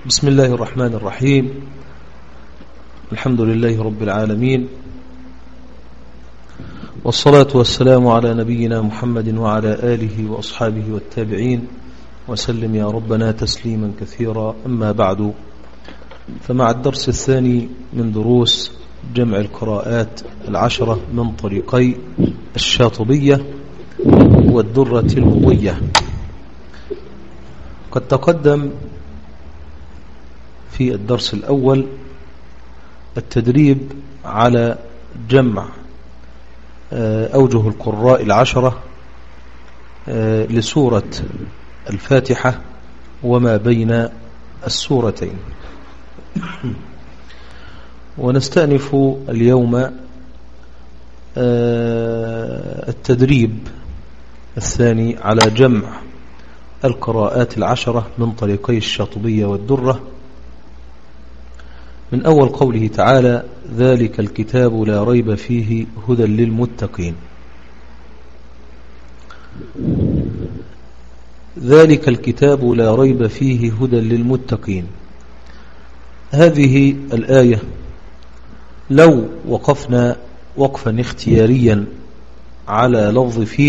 بسم الله الرحمن الرحيم. الحمد لله رب العالمين، والصلاة والسلام على نبينا محمد وعلى آله وأصحابه والتابعين وسلم يا ربنا تسليما كثيرا. أما بعد، فمع الدرس الثاني من دروس جمع القراءات العشرة من طريقي الشاطبية والدرة المضية. قد تقدم في الدرس الأول التدريب على جمع أوجه القراء العشرة لسورة الفاتحة وما بين السورتين، ونستأنف اليوم التدريب الثاني على جمع القراءات العشرة من طريقي الشاطبية والدرة، من أول قوله تعالى: ذلك الكتاب لا ريب فيه هدى للمتقين. ذلك الكتاب لا ريب فيه هدى للمتقين. هذه الآية لو وقفنا وقفا اختياريا على لفظ فيه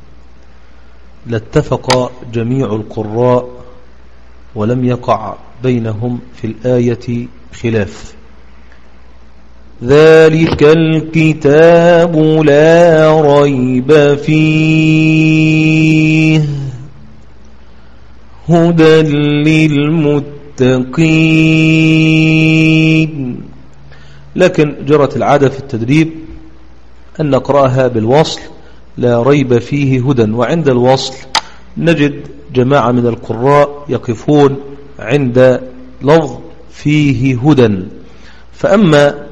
لاتفق جميع القراء ولم يقع بينهم في الآية خلاف. ذلك الكتاب لا ريب فيه هدى للمتقين، لكن جرت العادة في التدريب أن نقرأها بالوصل لا ريب فيه هدى، وعند الوصل نجد جماعة من القراء يقفون عند لفظ فيه هدى. فأما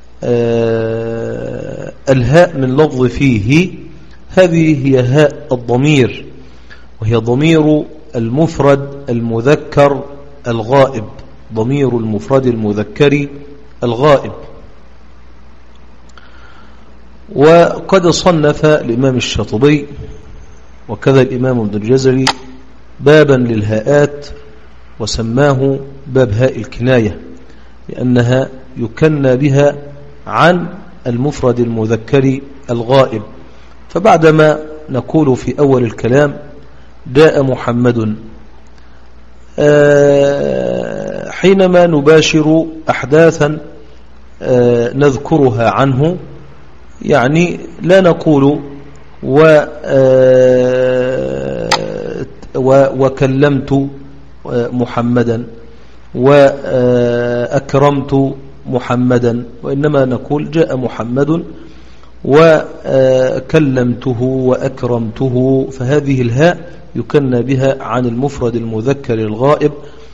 الهاء من لفظ فيه، هذه هي هاء الضمير، وهي ضمير المفرد المذكر الغائب، ضمير المفرد المذكر الغائب. وقد صنف الإمام الشاطبي وكذا الإمام ابن الجزري بابا للهاءات وسماه باب هاء الكناية، لأنها يكنى بها عن المفرد المذكر الغائب. فبعدما نقول في أول الكلام جاء محمد، حينما نباشر أحداثا نذكرها عنه، يعني لا نقول وكلمت محمدا وأكرمت محمدا، وإنما نقول جاء محمد وكلمته وأكرمته. فهذه الهاء يكنى بها عن المفرد المذكر الغائب،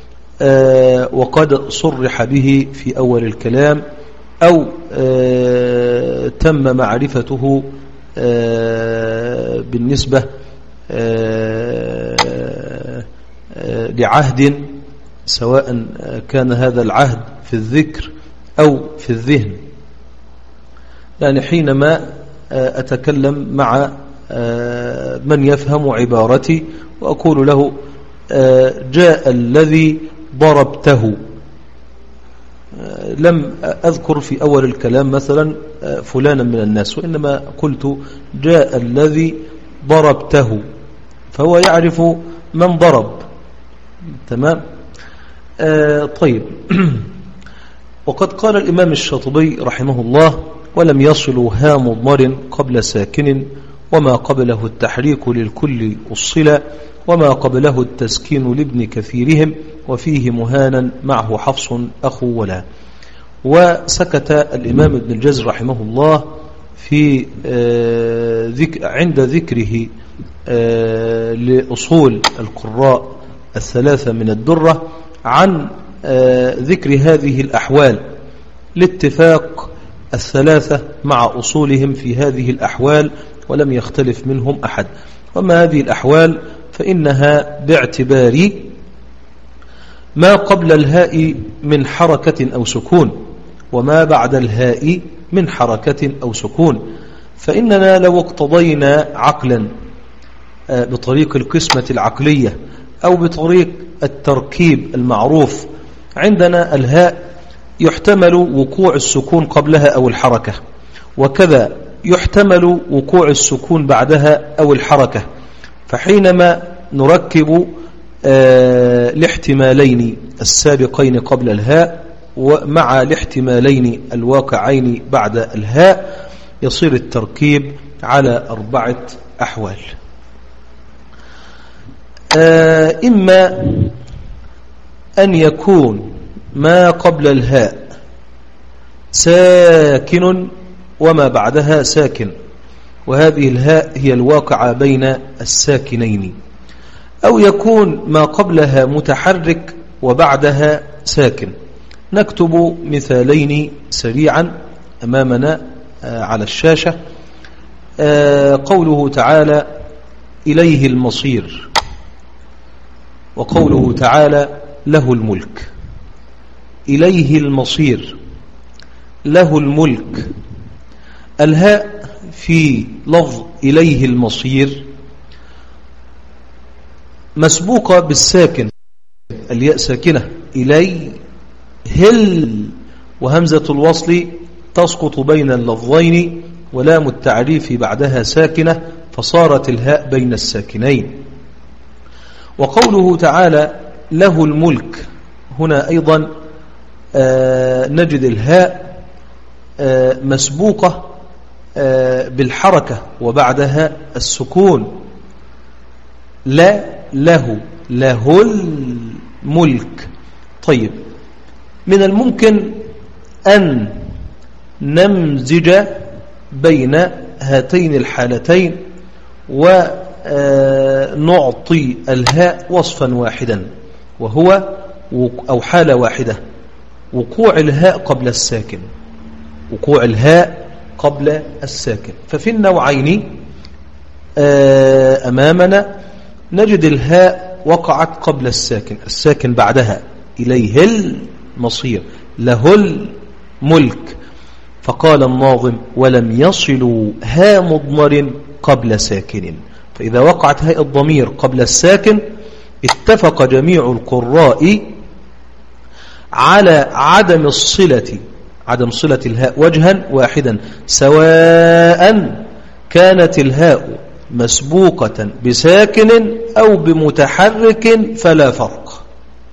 وقد صرح به في أول الكلام أو تم معرفته بالنسبة لعهد، سواء كان هذا العهد في الذكر أو في الذهن. يعني حينما أتكلم مع من يفهم عبارتي وأقول له جاء الذي ضربته، لم أذكر في أول الكلام مثلا فلانا من الناس، وإنما قلت جاء الذي ضربته، فهو يعرف من ضرب. تمام. طيب. وقد قال الإمام الشاطبي رحمه الله: ولم يصلوا ها مضمر قبل ساكن، وما قبله التحريك للكل أصلا، وما قبله التسكين لابن كثيرهم، وفيه مهانا معه حفص أخو ولا. وسكت الإمام ابن الجزر رحمه الله في عند ذكره لأصول القراء الثلاثة من الدرة عن ذكر هذه الأحوال، لاتفاق الثلاثة مع أصولهم في هذه الأحوال ولم يختلف منهم أحد. وما هذه الأحوال فإنها باعتبار ما قبل الهاء من حركة أو سكون، وما بعد الهاء من حركة أو سكون. فإننا لو اقتضينا عقلا بطريق القسمة العقلية أو بطريق التركيب المعروف عندنا الهاء يحتمل وقوع السكون قبلها أو الحركة، وكذا يحتمل وقوع السكون بعدها أو الحركة. فحينما نركب الاحتمالين السابقين قبل الهاء ومع الاحتمالين الواقعين بعد الهاء يصير التركيب على 4 أحوال. إما أن يكون ما قبل الهاء ساكن وما بعدها ساكن، وهذه الهاء هي الواقعة بين الساكنين، أو يكون ما قبلها متحرك وبعدها ساكن. نكتب مثالين سريعا أمامنا على الشاشة. قوله تعالى إليه المصير، وقوله تعالى له الملك. إليه المصير، له الملك. الهاء في لفظ إليه المصير مسبوقة بالساكن، الياء ساكنة، إليه هل، وهمزة الوصل تسقط بين اللفظين ولام التعريف بعدها ساكنة، فصارت الهاء بين الساكنين. وقوله تعالى له الملك، هنا أيضا نجد الهاء مسبوقة بالحركة وبعدها السكون. لا له، له الملك. طيب، من الممكن أن نمزج بين هاتين الحالتين ونعطي الهاء وصفا واحدا، وهو أو حالة واحدة، وقوع الهاء قبل الساكن، وقوع الهاء قبل الساكن. ففي النوعين أمامنا نجد الهاء وقعت قبل الساكن، الساكن بعدها إليه المصير، له الملك. فقال الناظم ولم يصلوا هاء مضمر قبل ساكن. فإذا وقعت هاء الضمير قبل الساكن اتفق جميع القراء على عدم الصلة، عدم صلة الهاء وجها واحدا، سواء كانت الهاء مسبوقة بساكن أو بمتحرك فلا فرق.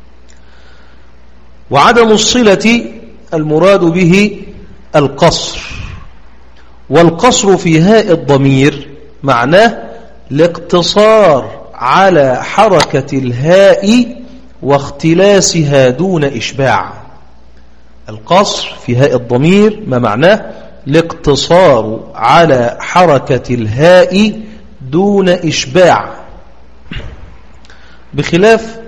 وعدم الصلة المراد به القصر، والقصر في هاء الضمير معناه الاقتصار على حركة الهاء واختلاسها دون إشباع. القصر في هاء الضمير ما معناه الاقتصار على حركة الهاء دون إشباع، بخلاف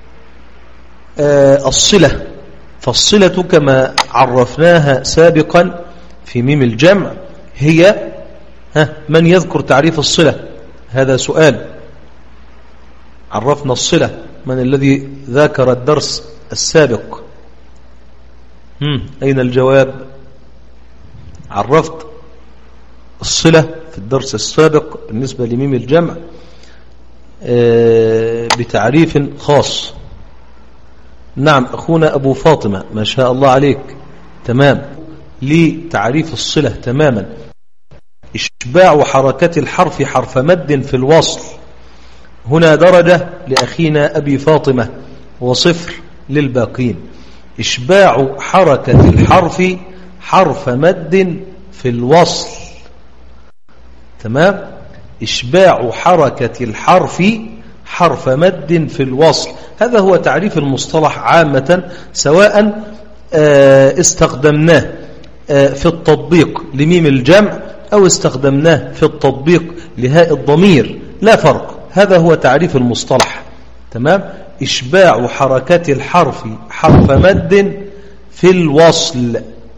الصلة. فالصلة كما عرفناها سابقا في ميم الجمع هي من يذكر تعريف الصلة؟ هذا سؤال. عرفنا الصلة، من الذي ذاكر الدرس السابق؟ أين الجواب؟ عرفت الصلة في الدرس السابق بالنسبة لميم الجمع بتعريف خاص. نعم، أخونا أبو فاطمة، ما شاء الله عليك، تمام، لتعريف الصلة تماما: إشباع حركة الحرف حرف مد في الوصل. هنا درجة لأخينا أبي فاطمة وصفر للباقين. إشباع حركة الحرف حرف مد في الوصل، تمام، إشباع حركة الحرف حرف مد في الوصل. هذا هو تعريف المصطلح عامة، سواء استخدمناه في التطبيق لميم الجمع أو استخدمناه في التطبيق لهاء الضمير، لا فرق. هذا هو تعريف المصطلح، تمام. إشباع حركة الحرف حرف مد في الوصل،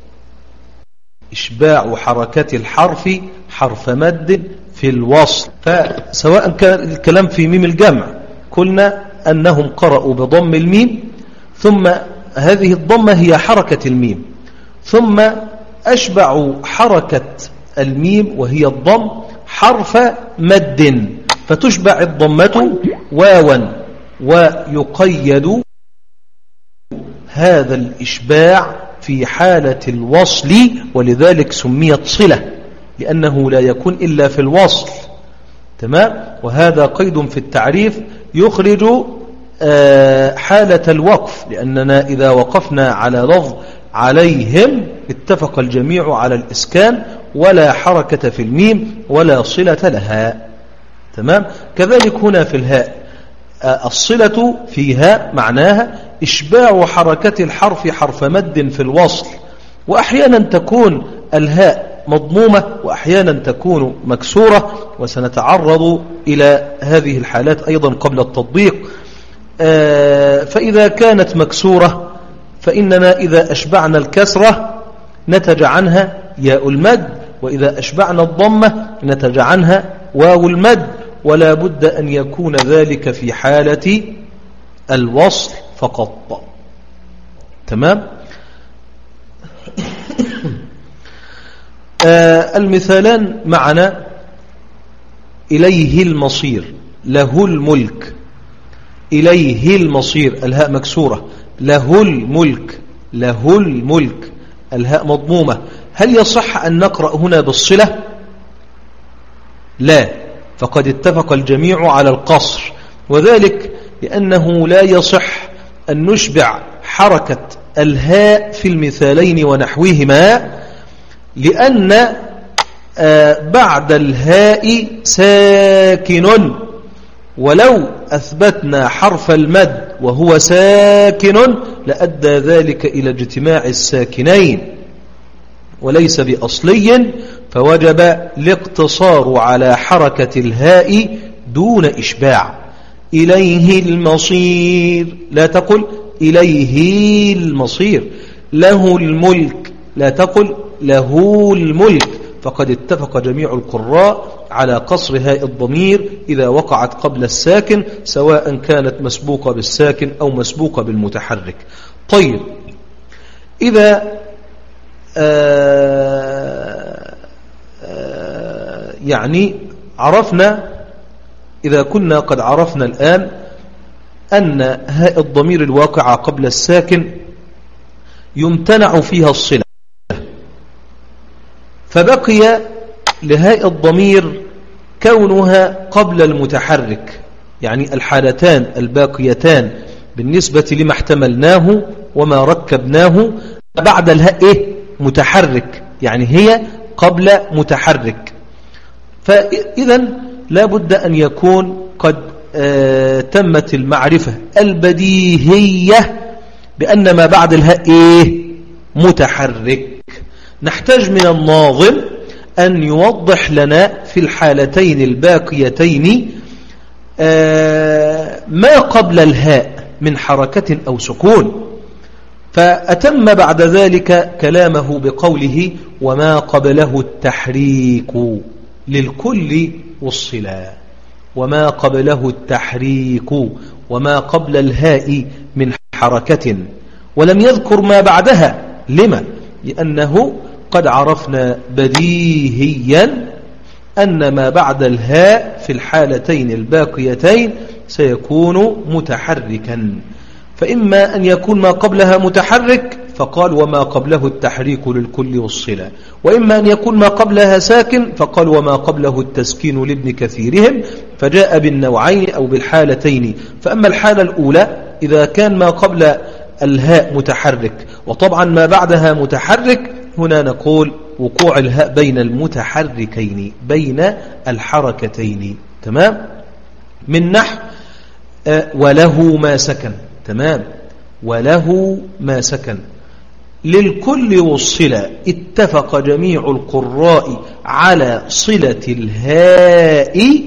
إشباع حركة الحرف حرف مد في الوصل. فسواء كان الكلام في ميم الجمع قلنا أنهم قرأوا بضم الميم، ثم هذه الضمة هي حركة الميم، ثم أشبعوا حركة الميم وهي الضم حرف مد، فتشبع الضمة واوا ويقيد هذا الإشباع في حالة الوصل، ولذلك سميت صلة، لأنه لا يكون إلا في الوصل. تمام. وهذا قيد في التعريف يخرج حالة الوقف، لأننا إذا وقفنا على لفظ عليهم اتفق الجميع على الإسكان ولا حركة في الميم ولا صلة لها. تمام. كذلك هنا في الهاء الصلة فيها معناها إشباع حركة الحرف حرف مد في الوصل، وأحيانا تكون الهاء مضمومة وأحيانا تكون مكسورة، وسنتعرض إلى هذه الحالات أيضا قبل التطبيق. فإذا كانت مكسورة فإننا إذا أشبعنا الكسرة نتج عنها ياء المد، وإذا أشبعنا الضمة نتج عنها واو المد، ولا بد أن يكون ذلك في حالة الوصل فقط. تمام. المثالان معنا: إليه المصير، له الملك. إليه المصير الهاء مكسورة، له الملك، له الملك الهاء مضمومة. هل يصح أن نقرأ هنا بالصلة؟ لا، فقد اتفق الجميع على القصر، وذلك لأنه لا يصح أن نشبع حركة الهاء في المثالين ونحوهما، لأن بعد الهاء ساكن، ولو أثبتنا حرف المد وهو ساكن لأدى ذلك إلى اجتماع الساكنين وليس بأصلي، فوجب الاقتصار على حركة الهاء دون إشباع. إليه المصير، لا تقل إليه المصير. له الملك، لا تقل له الملك. فقد اتفق جميع القراء على قصر هاء الضمير إذا وقعت قبل الساكن، سواء كانت مسبوقة بالساكن أو مسبوقة بالمتحرك. طيب، إذا يعني عرفنا، إذا كنا قد عرفنا الآن أن هاء الضمير الواقعة قبل الساكن يمتنع فيها الصلة، فبقي لهاء الضمير كونها قبل المتحرك، يعني الحالتان الباقيتان بالنسبة لما احتملناه وما ركبناه بعد الهاء متحرك، يعني هي قبل متحرك. فإذا لا بد أن يكون قد تمت المعرفة البديهية بأن ما بعد الهاء متحرك. نحتاج من الناظم أن يوضح لنا في الحالتين الباقيتين ما قبل الهاء من حركة أو سكون، فأتم بعد ذلك كلامه بقوله: وما قبله التحريك للكل والصلة. وما قبله التحريك، وما قبل الهاء من حركة، ولم يذكر ما بعدها. لما؟ لأنه قد عرفنا بديهيا أن ما بعد الهاء في الحالتين الباقيتين سيكون متحركا، فإما أن يكون ما قبلها متحرك فقال: وما قبله التحريك للكل والصلة، وإما أن يكون ما قبلها ساكن فقال: وما قبله التسكين لابن كثيرهم، فجاء بالنوعين أو بالحالتين. فأما الحالة الأولى إذا كان ما قبل الهاء متحرك وطبعا ما بعدها متحرك، هنا نقول وقوع الهاء بين المتحركين، بين الحركتين. تمام. من نحو وله ما سكن. تمام. وله ما سكن للكل والصلة، اتفق جميع القراء على صلة الهاء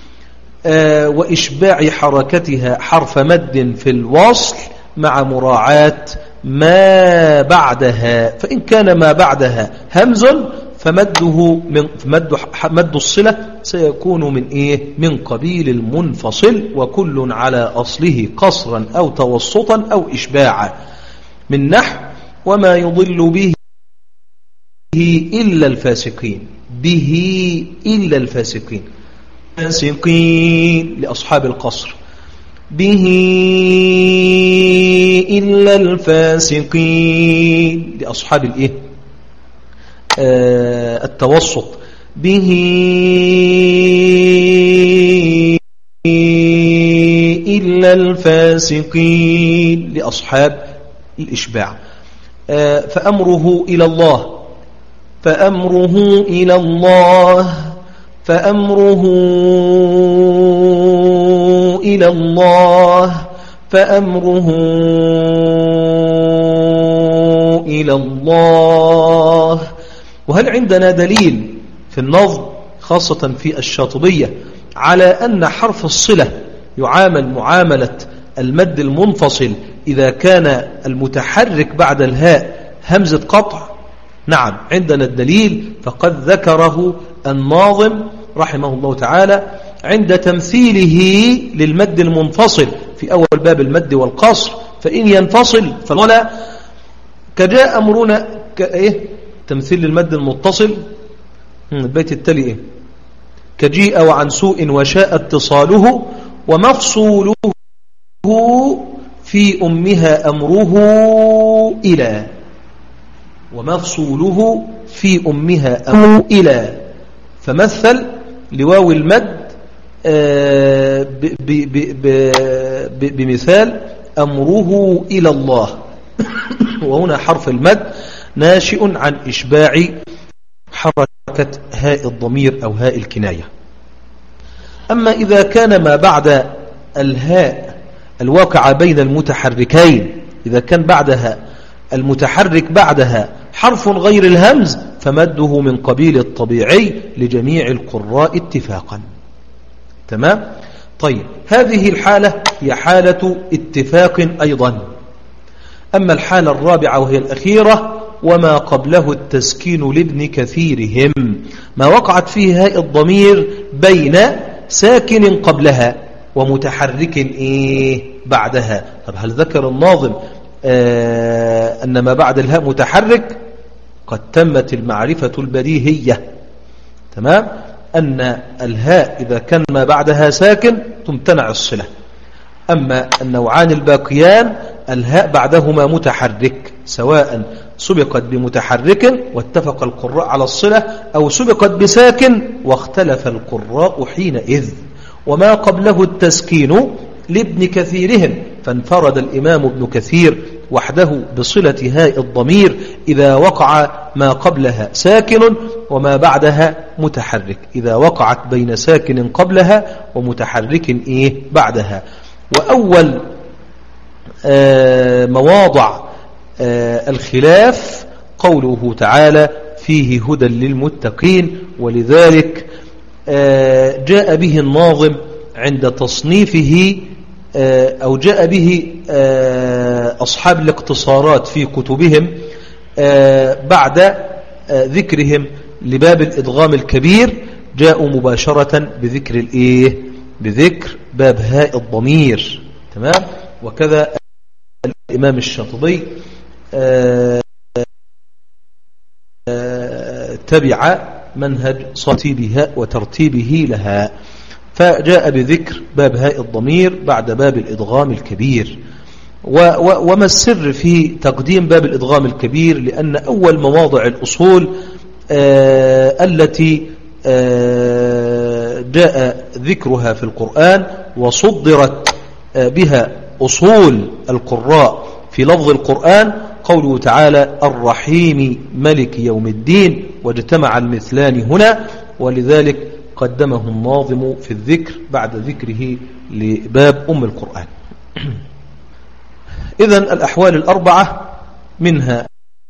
وإشباع حركتها حرف مد في الوصل مع مراعاة ما بعدها. فإن كان ما بعدها همز فمده مد الصلة سيكون من من قبيل المنفصل، وكل على أصله قصرا أو توسطا أو إشباعا. من نحو وما يضل به إلا الفاسقين، به إلا الفاسقين، فاسقين لأصحاب القصر، به إلا الفاسقين لأصحاب الإيه التوسط به إلا الفاسقين لأصحاب الإشباع فأمره إلى الله فأمره إلى الله فأمره إلى الله فأمره إلى الله. وهل عندنا دليل في النظم خاصة في الشاطبية على أن حرف الصلة يعامل معاملة المد المنفصل إذا كان المتحرك بعد الهاء همزة قطع؟ نعم عندنا الدليل، فقد ذكره الناظم رحمه الله تعالى عند تمثيله للمد المنفصل في أول باب المد والقصر. فإن ينفصل فلا كجاء أمرنا إيه تمثيل للمد المتصل البيت التالي إيه كجيء وعن سوء وشاء اتصاله ومفصوله في أمها أمره إلى ومفصوله في أمها أمره إلى. فمثل لواو المد بمثال أمره إلى الله وهنا حرف المد ناشئ عن إشباع حركة هاء الضمير أو هاء الكناية. أما إذا كان ما بعد الهاء الواقع بين المتحركين إذا كان بعدها المتحرك بعدها حرف غير الهمز فمده من قبيل الطبيعي لجميع القراء اتفاقا. تمام؟ طيب هذه الحالة هي حالة اتفاق أيضا. أما الحالة الرابعة وهي الأخيرة وما قبله التسكين لابن كثيرهم ما وقعت فيه هاء الضمير بين ساكن قبلها ومتحرك بعدها. طب هل ذكر الناظم أن ما بعد الهاء متحرك؟ قد تمت المعرفة البديهية. تمام؟ أن الهاء إذا كان ما بعدها ساكن تمتنع الصلة. أما النوعان الباقيان الهاء بعدهما متحرك سواء سبقت بمتحرك واتفق القراء على الصلة أو سبقت بساكن واختلف القراء حينئذ. وما قبله التسكين لابن كثيرهم فانفرد الإمام ابن كثير وحده بصلة هاء الضمير إذا وقع ما قبلها ساكن وما بعدها متحرك إذا وقعت بين ساكن قبلها ومتحرك بعدها. وأول مواضع الخلاف قوله تعالى فيه هدى للمتقين، ولذلك جاء به الناظم عند تصنيفه أو جاء به أصحاب الاقتصارات في كتبهم بعد ذكرهم لباب الإدغام الكبير جاءوا مباشرة بذكر بذكر باب هاء الضمير. تمام؟ وكذا الإمام الشاطبي تبع منهج صاتبها وترتيبه لها فجاء بذكر باب هاء الضمير بعد باب الإدغام الكبير. وما السر في تقديم باب الإدغام الكبير؟ لأن أول مواضع الأصول التي جاء ذكرها في القرآن وصدرت بها أصول القراء في لفظ القرآن قوله تعالى الرحيم ملك يوم الدين واجتمع المثلان هنا، ولذلك قدمه الناظم في الذكر بعد ذكره لباب أم القرآن. إذن الأحوال الأربعة منها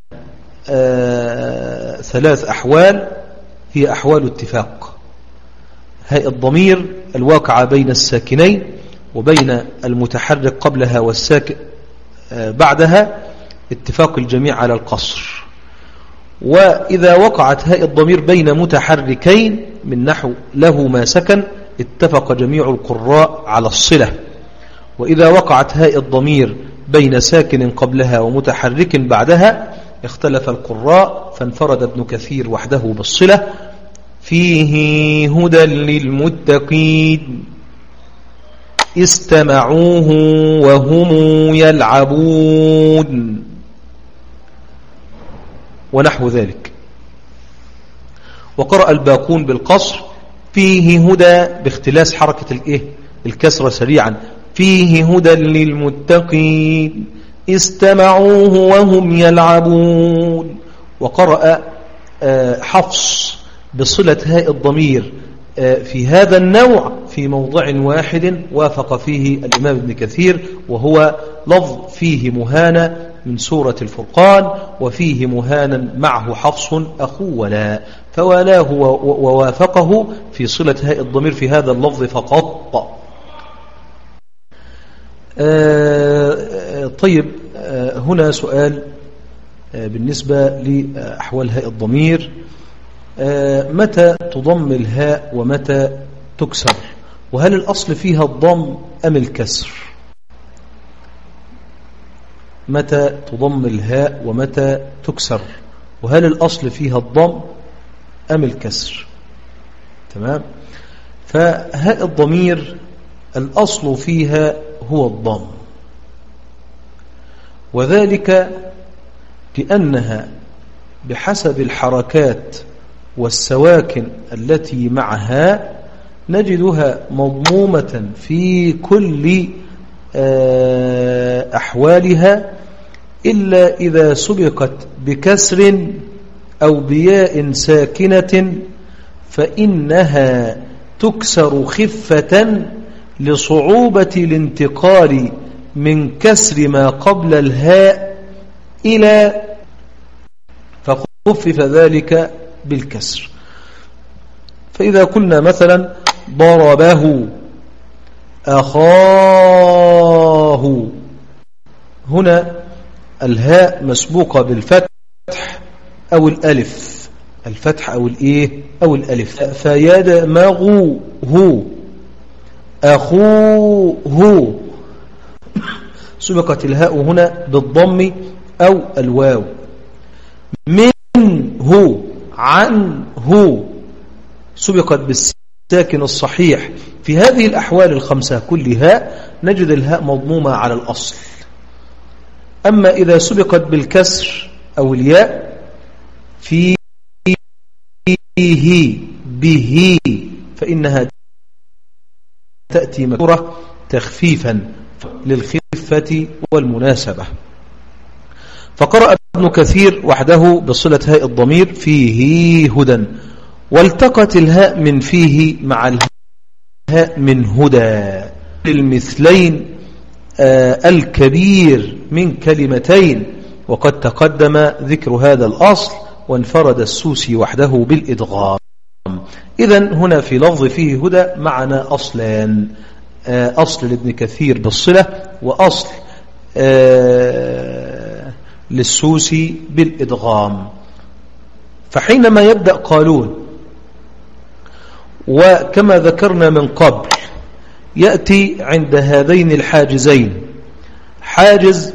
ثلاث أحوال هي أحوال اتفاق هاء الضمير الواقعة بين الساكنين وبين المتحرك قبلها والساكن بعدها اتفاق الجميع على القصر. وإذا وقعت هاء الضمير بين متحركين من نحو له ما سكن اتفق جميع القراء على الصلة. وإذا وقعت هاء الضمير بين ساكن قبلها ومتحرك بعدها اختلف القراء فانفرد ابن كثير وحده بالصلة فيه هدى للمتقين. استمعوه وهم يلعبون ونحو ذلك. وقرأ الباقون بالقصر فيه هدى باختلاس حركة الكسرة سريعا فيه هدى للمتقين استمعوه وهم يلعبون. وقرأ حفص بصلة هاء الضمير في هذا النوع في موضع واحد وافق فيه الإمام ابن كثير، وهو لفظ فيه مهانة من سورة الفرقان وفيه مهانا معه حفص أخو ولا، فولاه ووافقه في صلة هاء الضمير في هذا اللفظ فقط. طيب، هنا سؤال بالنسبة لأحوال هاء الضمير، متى تضم الهاء ومتى تكسر؟ وهل الأصل فيها الضم أم الكسر؟ متى تضم الهاء ومتى تكسر، وهل الأصل فيها الضم أم الكسر؟ تمام. فهاء الضمير الأصل فيها هو الضم، وذلك لأنها بحسب الحركات والسواكن التي معها نجدها مضمومة في كل أحوالها إلا إذا سبقت بكسر أو بياء ساكنة، فإنها تكسر خفة لصعوبة الانتقال من كسر ما قبل الهاء إلى، فخفف ذلك بالكسر. فإذا قلنا مثلا ضربه أخاه، هنا الهاء مسبوقة بالفتح أو الألف، الفتح أو أو الألف. فيدمغه أخوه، سبقت الهاء هنا بالضم أو الواو. منه عنه سبقت بالساكن الصحيح. في هذه الأحوال الخمسة كلها نجد الهاء مضمومة على الأصل. أما إذا سبقت بالكسر أو الياء فيه به فإنها تأتي مكسورة تخفيفا للخفة والمناسبة. فقرأ ابن كثير وحده بصلة هاء الضمير فيه هدى، والتقت الهاء من فيه مع الهاء من هدى للمثلين الكبير من كلمتين، وقد تقدم ذكر هذا الأصل، وانفرد السوسي وحده بالإدغام. إذن هنا في لفظ فيه هدى معنا أصلان، أصل لابن كثير بالصلة، وأصل للسوسي بالإدغام. فحينما يبدأ قالون، وكما ذكرنا من قبل يأتي عند هذين الحاجزين حاجز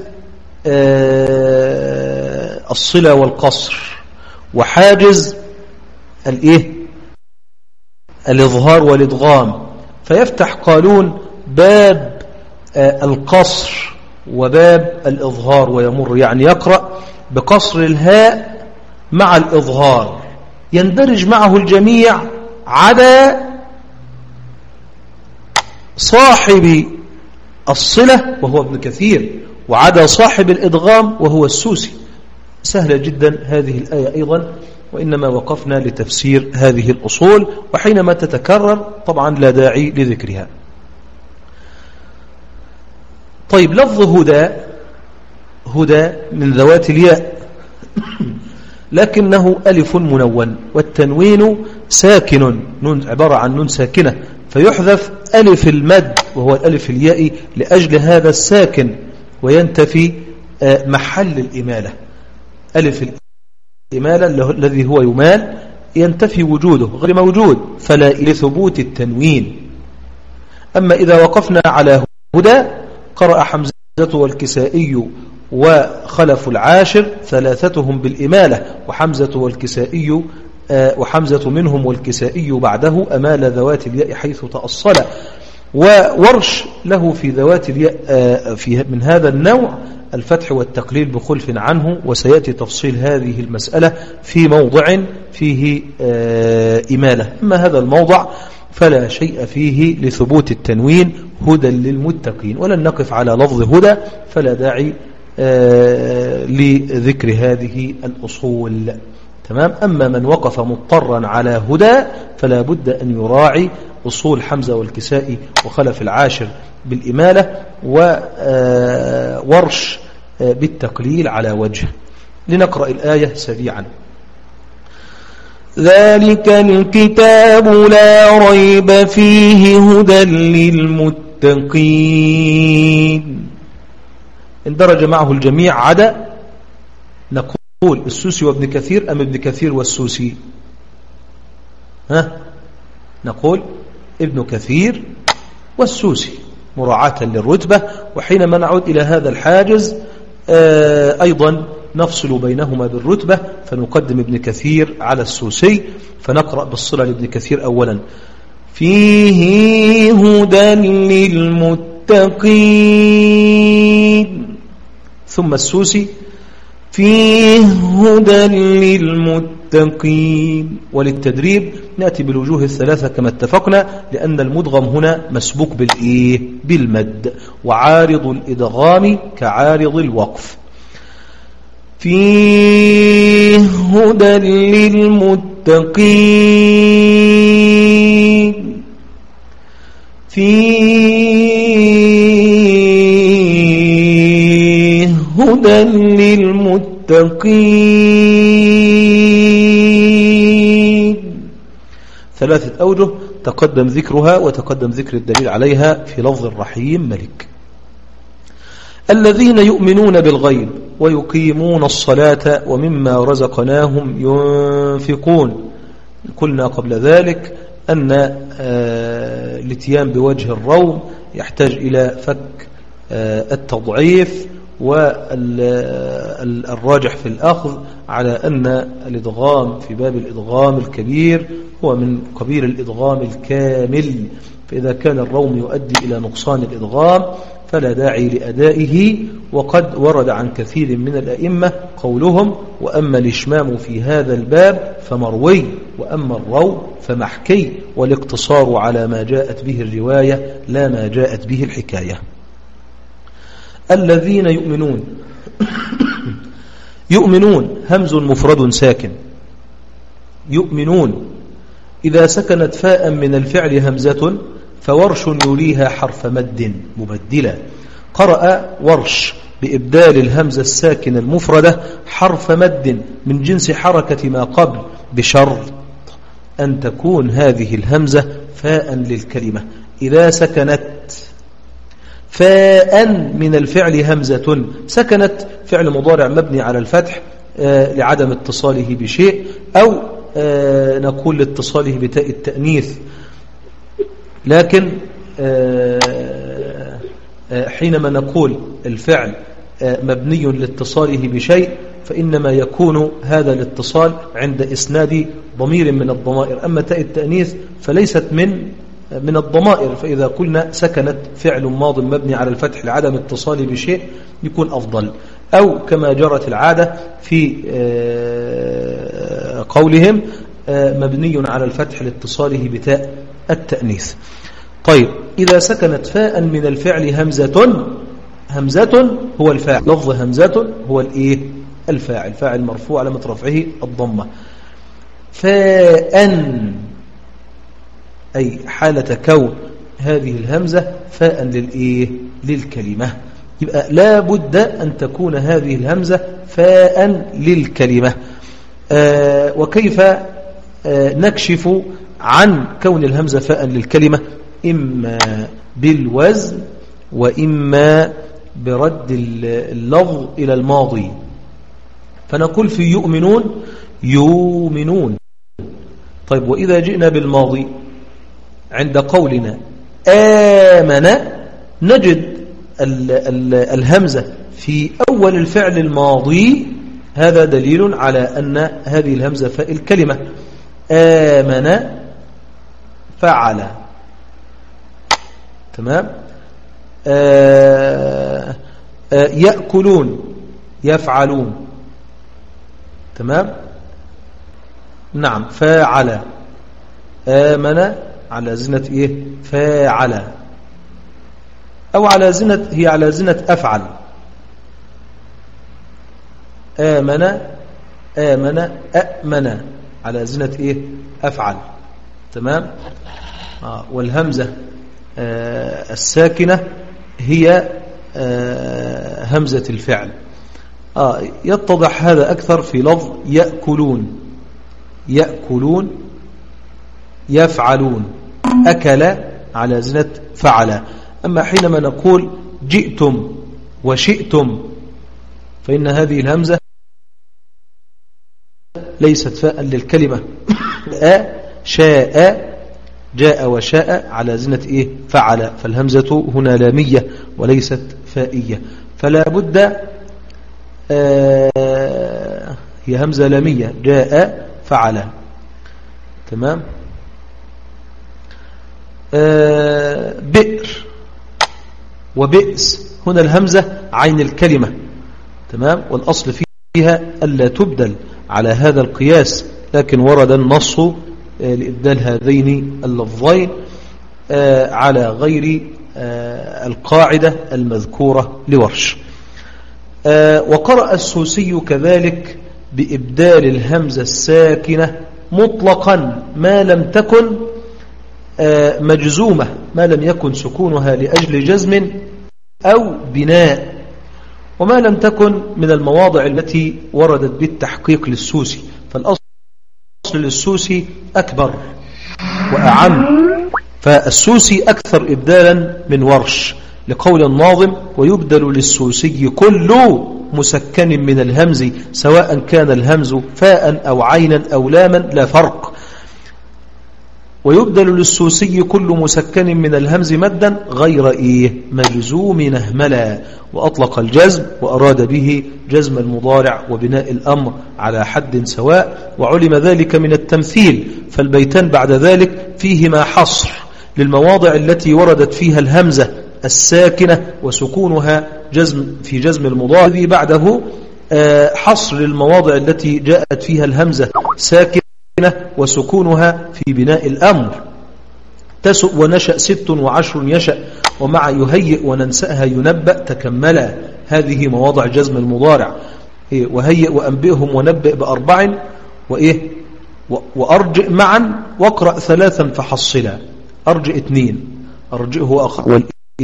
الصلة والقصر، وحاجز الإظهار والإدغام، فيفتح قالون باب القصر وباب الإظهار ويمر، يعني يقرأ بقصر الهاء مع الإظهار، يندرج معه الجميع عدا صاحب الصلة وهو ابن كثير، وعدا صاحب الإدغام وهو السوسي. سهلة جدا هذه الآية أيضا، وإنما وقفنا لتفسير هذه الأصول، وحينما تتكرر طبعا لا داعي لذكرها. طيب، لفظ هدى من ذوات الياء لكنه ألف منون، والتنوين ساكن، نون عبارة عن نون ساكنة، فيحذف ألف المد وهو الألف اليائي لأجل هذا الساكن، وينتفي محل الإمالة. ألف الإمالة الذي هو يمال ينتفي وجوده، غير موجود، فلا لثبوت التنوين. أما إذا وقفنا على هدى قرأ حمزة والكسائي وخلف العاشر ثلاثتهم بالإمالة، وحمزة والكسائي وحمزة منهم والكسائي بعده أمال ذوات الياء حيث تأصل. وورش له في ذوات الياء من هذا النوع الفتح والتقليل بخلف عنه، وسيأتي تفصيل هذه المسألة في موضع فيه إمالة. أما هذا الموضع فلا شيء فيه لثبوت التنوين هدى للمتقين، ولن نقف على لفظ هدى، فلا داعي لذكر هذه الأصول. تمام. أما من وقف مضطرا على هدى فلا بد أن يراعي أصول حمزة والكسائي وخلف العاشر بالإمالة، وورش بالتقليل على وجه. لنقرأ الآية سريعا. ذلك الكتاب لا ريب فيه هدى للمتقين. اندرج معه الجميع عدا نقول السوسي وابن كثير أم ابن كثير والسوسي؟ نقول ابن كثير والسوسي مراعاة للرتبة. وحينما نعود إلى هذا الحاجز أيضا نفصل بينهما بالرتبة، فنقدم ابن كثير على السوسي. فنقرأ بالصلة لابن كثير أولا: فيه هدى للمتقين. ثم السوسي: فيه هدى للمتقين. وللتدريب نأتي بالوجوه الثلاثة كما اتفقنا، لأن المدغم هنا مسبوق بالمد، وعارض الإدغام كعارض الوقف. فيه هدى للمتقين. فيه هدى للمتقين. ثلاثة أوجه تقدم ذكرها وتقدم ذكر الدليل عليها في لفظ الرحيم ملك. الذين يؤمنون بالغيب ويقيمون الصلاة ومما رزقناهم ينفقون. قلنا قبل ذلك أن الاتيان بوجه الروم يحتاج إلى فك التضعيف، والراجح في الأخذ على أن الإدغام في باب الإدغام الكبير هو من قبيل الإدغام الكامل، فإذا كان الروم يؤدي إلى نقصان الإدغام فلا داعي لأدائه. وقد ورد عن كثير من الأئمة قولهم: وأما الإشمام في هذا الباب فمروي، وأما الروم فمحكي، والاقتصار على ما جاءت به الرواية لا ما جاءت به الحكاية. الذين يؤمنون يؤمنون همز مفرد ساكن. يؤمنون إذا سكنت فاء من الفعل همزة فورش يليها حرف مد مبدلا. قرأ ورش بإبدال الهمزة الساكنة المفردة حرف مد من جنس حركة ما قبل، بشرط أن تكون هذه الهمزة فاء للكلمة. إذا سكنت فاء من الفعل همزة، سكنت فعل مضارع مبني على الفتح لعدم اتصاله بشيء، أو نقول لاتصاله بتاء التأنيث. لكن حينما نقول الفعل مبني لاتصاله بشيء فإنما يكون هذا الاتصال عند إسناد ضمير من الضمائر. أما تاء التأنيث فليست من الضمائر، فإذا قلنا سكنت فعل ماض مبني على الفتح لعدم اتصاله بشيء يكون أفضل، أو كما جرت العادة في قولهم مبني على الفتح لاتصاله بتاء التأنيث. طيب، إذا سكنت فاء من الفعل همزة هو الفاعل، لفظ همزة هو الفاعل، فاعل مرفوع علامة رفعه الضمة. فاء أي حالة كون هذه الهمزة فاء للكلمة، يبقى لا بد أن تكون هذه الهمزة فاء للكلمة. وكيف نكشف عن كون الهمزة فاء للكلمة؟ إما بالوزن وإما برد اللفظ إلى الماضي. فنقول في يؤمنون. طيب، وإذا جئنا بالماضي عند قولنا آمن نجد الهمزة في أول الفعل الماضي، هذا دليل على أن هذه الهمزة فاء الكلمة. آمن فعل تمام. يأكلون، يفعلون. تمام. نعم. فاعل، آمن على زنة إيه؟ فاعل. أو على زنة، هي على زنة أفعل. آمن، آمن، أأمن على زنة إيه؟ أفعل. تمام. والهمزة الساكنة هي همزة الفعل. يتضح هذا أكثر في لفظ يأكلون، يأكلون، يفعلون. أكل على زنة فعل. أما حينما نقول جئتم وشئتم فإن هذه الهمزة ليست فاء للكلمة. شاء، جاء وشاء على زنة إيه؟ فعل. فالهمزة هنا لامية وليست فائية، فلا بد هي همزة لامية. جاء فعل. تمام. بئر وبئس، هنا الهمزة عين الكلمة. تمام. والأصل فيها ألا تبدل على هذا القياس، لكن ورد النص لإبدال هذين اللفظين على غير القاعدة المذكورة لورش. وقرأ السوسي كذلك بإبدال الهمزة الساكنة مطلقا ما لم تكن مجزومة، ما لم يكن سكونها لأجل جزم أو بناء، وما لم تكن من المواضع التي وردت بالتحقيق للسوسي. فالأصل للسوسي أكبر وأعم، فالسوسي أكثر إبدالا من ورش، لقول الناظم ويبدل للسوسي كل مسكن من الهمز سواء كان الهمز فاء أو عينا أو لاما لا فرق. ويبدل للسوسي كل مسكن من الهمز مدا غير مجزوم نهملا. وأطلق الجزم وأراد به جزم المضارع وبناء الأمر على حد سواء، وعلم ذلك من التمثيل. فالبيتان بعد ذلك فيهما حصر للمواضع التي وردت فيها الهمزة الساكنة وسكونها في جزم المضارع، الذي بعده حصر للمواضع التي جاءت فيها الهمزة ساكنة وسكونها في بناء الأمر. تسؤ ونشأ 6 و10 يشأ، ومع يهيئ وننسأها ينبأ تكملا. هذه مواضع جزم المضارع. وهيئ وأنبئهم ونبئ ب4 وأرجئ معا واقرأ 3 فحصلا. أرجئ 2، أرجئه أخر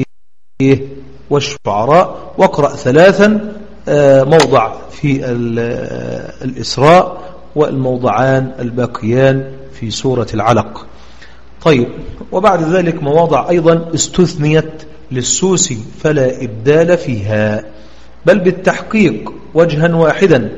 والشعراء، واقرأ 3 موضع في الإسراء، والموضعان الباقيان في سورة العلق. طيب. وبعد ذلك مواضع أيضا استثنيت للسوسي فلا إبدال فيها، بل بالتحقيق وجها واحدا.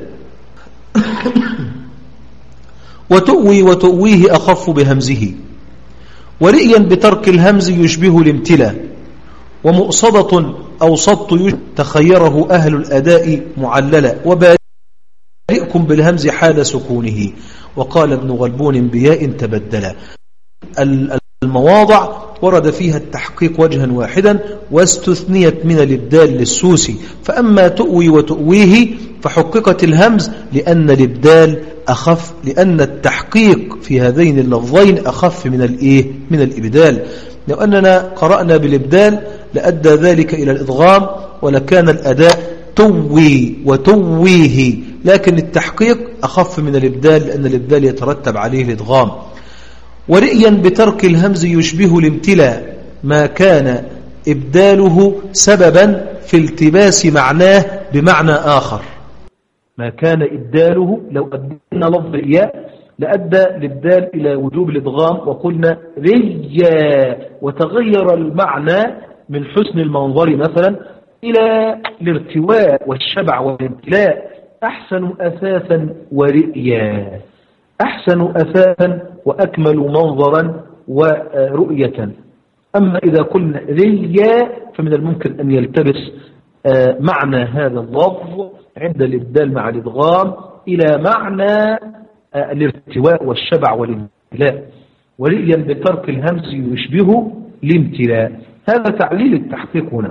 وتؤوي وتؤويه أخف بهمزه، ورئيا بترك الهمز يشبه الامتلاء، ومؤصدة أو صدت تخيره أهل الأداء معللا، وبارئكم بالهمز حال سكونه، وقال ابن غلبون بياء تبدلا. المواضع ورد فيها التحقيق وجها واحدا واستثنيت من الإبدال للسوسي. فأما تؤوي وتؤويه فحققت الهمز لأن الإبدال أخف، لأن التحقيق في هذين اللفظين أخف من الإبدال. لو أننا قرأنا بالإبدال لأدى ذلك إلى الإدغام ولكان الأداء توي وتويه، لكن التحقيق أخف من الإبدال لأن الإبدال يترتب عليه الإدغام. ورئيا بترك الهمز يشبه الامتلاء ما كان إبداله سببا في التباس معناه بمعنى آخر. ما كان إبداله، لو أبدلنا لفظ الياء لأدى الإبدال إلى وجوب الإدغام، وقلنا ريا وتغير المعنى من حسن المنظر مثلا إلى الارتواء والشبع والامتلاء. أحسن أثاثا ورئيا، أحسن أثاثا وأكمل منظرا ورؤية. أما إذا قلنا ريا فمن الممكن أن يلتبس معنى هذا اللفظ عند الإبدال مع الإدغام إلى معنى الارتواء والشبع والامتلاء. ورئيا بترك الهمز يشبه الامتلاء. هذا تعليل التحقيق هنا.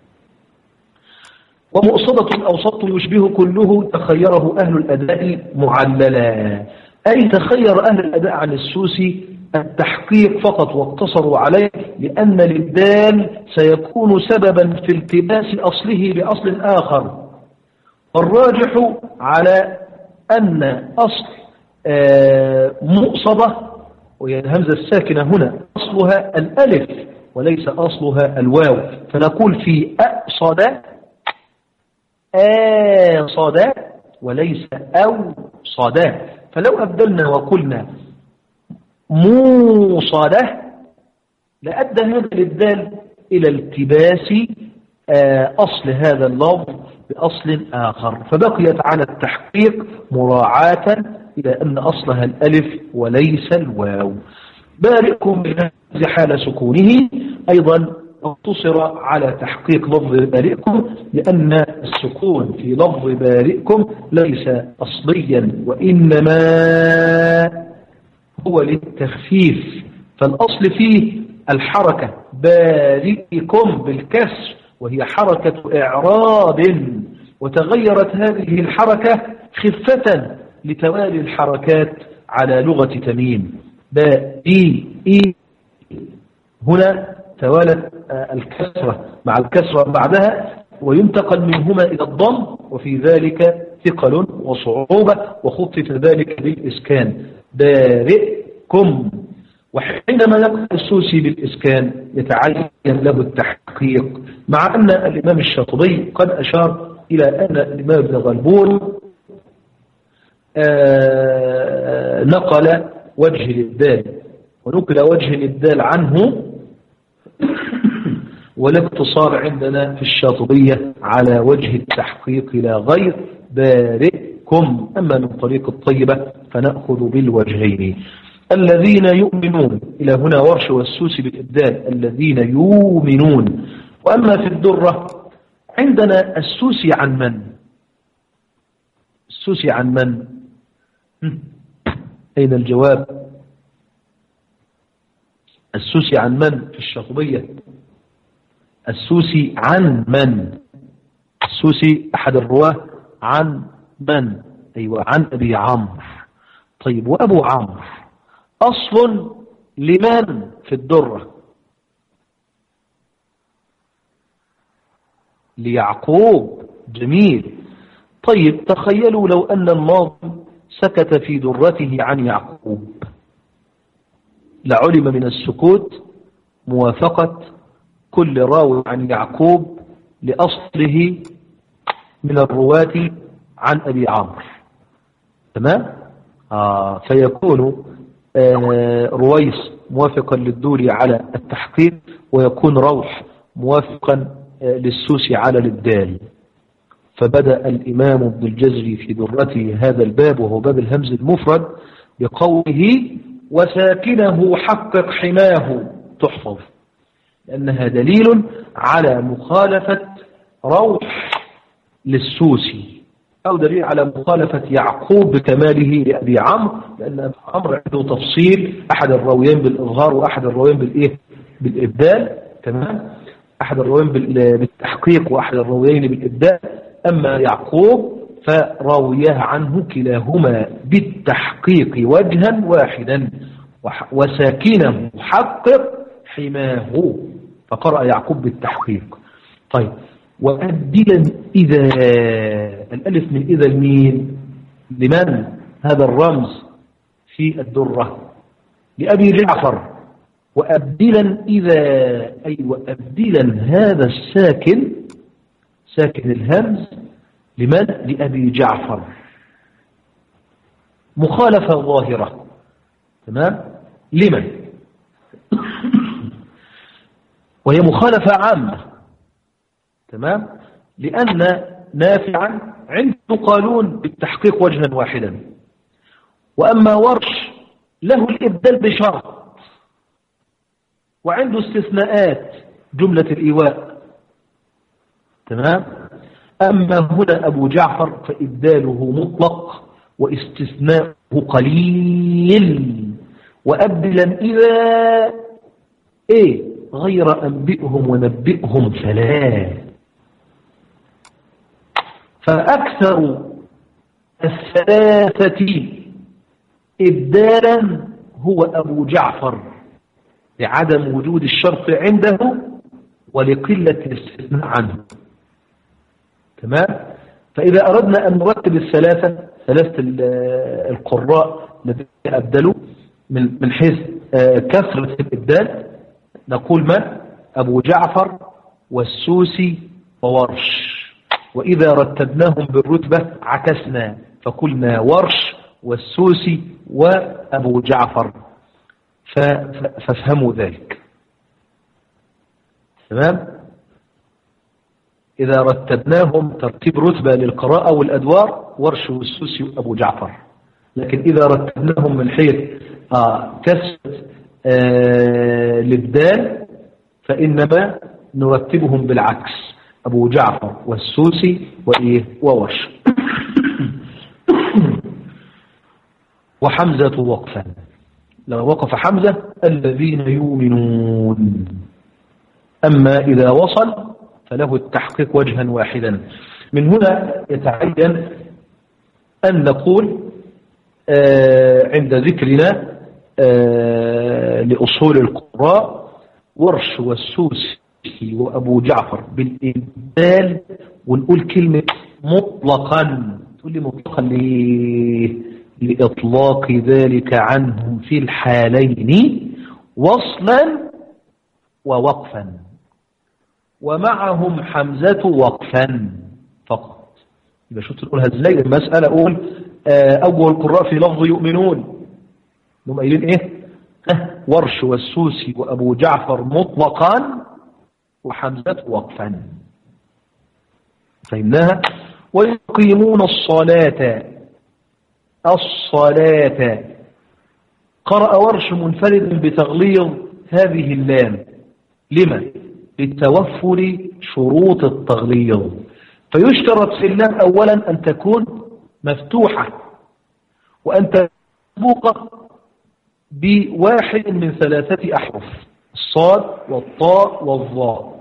ومؤصدة أو سط يشبه كله تخيره أهل الأداء معللا، أي تخير أهل الأداء عن السوسي التحقيق فقط واقتصروا عليه، لأن الإبدال سيكون سببا في التباس أصله بأصل آخر. والراجح على أن أصل مؤصدة، وهي الهمزة الساكنة هنا أصلها الألف وليس أصلها الواو، فنقول في أصد آصد وليس أوصد. فلو أبدلنا وقلنا موصدة لأدى هذا الإبدال إلى التباس أصل هذا اللفظ بأصل آخر، فبقيت على التحقيق مراعاة إلى أن أصلها الألف وليس الواو. بارئكم بالهمز حال سكونه أيضا اقتصر على تحقيق لفظ بارئكم، لأن السكون في لفظ بارئكم ليس أصليا وإنما هو للتخفيف، فالأصل فيه الحركة بارئكم بالكسر، وهي حركة إعراب، وتغيرت هذه الحركة خفة لتوالي الحركات على لغة تميم. بائي هنا توالت الكسرة مع الكسرة بعدها، وينتقل منهما إلى الضم، وفي ذلك ثقل وصعوبة، وخفف ذلك بالإسكان بارئكم. وحينما يقرأ السوسي بالإسكان يتعين له التحقيق، مع أن الإمام الشاطبي قد أشار إلى أن الإمام ابن غلبون نقل وجه الإبدال، ونقل وجه الإبدال عنه، والاقتصار عندنا في الشاطبية على وجه التحقيق لا غير بارئكم. أما من طريق الطيبة فنأخذ بالوجهين. الذين يؤمنون، إلى هنا ورش والسوسي بالإبدال الذين يؤمنون. وأما في الدرة عندنا السوسي عن من؟ السوسي عن من؟ أين الجواب؟ السوسي عن من في الشاطبية؟ السوسي عن من؟ السوسي أحد الرواه عن من؟ أيوة، عن أبي عمرو. طيب، وأبو عمرو أصل لمن في الدرة؟ ليعقوب. جميل. طيب، تخيلوا لو أن الناظم سكت في درته عن يعقوب، لعلم من السكوت موافقة كل راوي عن يعقوب لأصله من الرواة عن أبي عمرو. تمام؟ فيكون رويس موافقا للدوري على التحقيق، ويكون روح موافقا للسوسي على الإبدال. فبدأ الإمام ابن الجزري في درته هذا الباب، وهو باب الهمز المفرد، بقوله وساكنه حقق حماه تحفظ، لأنها دليل على مخالفة روح للسوسي، أو دليل على مخالفة يعقوب بكماله لأبي عمرو، لأن أبي عمرو عنده تفصيل، أحد الراويين بالإظهار وأحد الراويين بالإيه؟ بالإبدال. تمام؟ أحد الراويين بالتحقيق وأحد الراويين بالإبدال. أما يعقوب فراوياه عنه كلاهما بالتحقيق وجها واحدا، وساكنه حقق حماه، فقرأ يعقوب بالتحقيق. طيب، وأبدلا إذا، الألف من إذا المين لمن؟ هذا الرمز في الدرة لأبي جعفر. وأبدلا إذا، أي وأبدلا هذا الساكن، ساكن الهمز لمن؟ لأبي جعفر. مخالفة ظاهرة. تمام؟ لمن؟ وهي مخالفة عامة. تمام؟ لأن نافعا عنده قالون بالتحقيق وجها واحدا، وأما ورش له الإبدال بشرط، وعنده استثناءات جملة الإيواء. تمام؟ أما هنا أبو جعفر فإبداله مطلق واستثناءه قليل. وأبدلا إذا إيه غير أنبئهم ونبئهم فلا. فأكثر الثلاثة إبدالا هو أبو جعفر لعدم وجود الشرط عنده ولقلة الاستثناء عنه. تمام. فإذا أردنا أن نرتب ثلاثة القراء الذين أبدلوا من حيث كثرة الإبدال نقول من؟ أبو جعفر والسوسي وورش. وإذا رتبناهم بالرتبة عكسنا فقلنا ورش والسوسي وأبو جعفر، فافهموا ذلك. تمام. إذا رتبناهم ترتيب رتبة للقراءة والأدوار ورش والسوسي وأبو جعفر، لكن إذا رتبناهم من حيث كسرة الإبدال فإنما نرتبهم بالعكس، أبو جعفر والسوسي وورش. وحمزة وقفا، لو وقف حمزة الذين يؤمنون. أما إذا وصل فله التحقيق وجها واحدا. من هنا يتعين أن نقول عند ذكرنا لأصول القراء ورش والسوسي وأبو جعفر بالإبدال، ونقول كلمة مطلقا. تقول لي مطلقا ليه؟ لإطلاق ذلك عنهم في الحالين وصلا ووقفا، ومعهم حمزة وقفا فقط. يبقى شو تقولها ازاي المسألة؟ أقول أول القراء في لفظ يؤمنون هم قايلين إيه؟ ورش والسوسي وأبو جعفر مطلقا وحمزة وقفا. فهمناها. ويقيمون الصلاة قرأ ورش منفرد بتغليظ هذه اللام. لما؟ لتوفر شروط التغليظ. فيشترط في اللام أولا أن تكون مفتوحة، وأن تكون مسبوقة بواحد من ثلاثة أحرف، الصاد والطاء والظاء.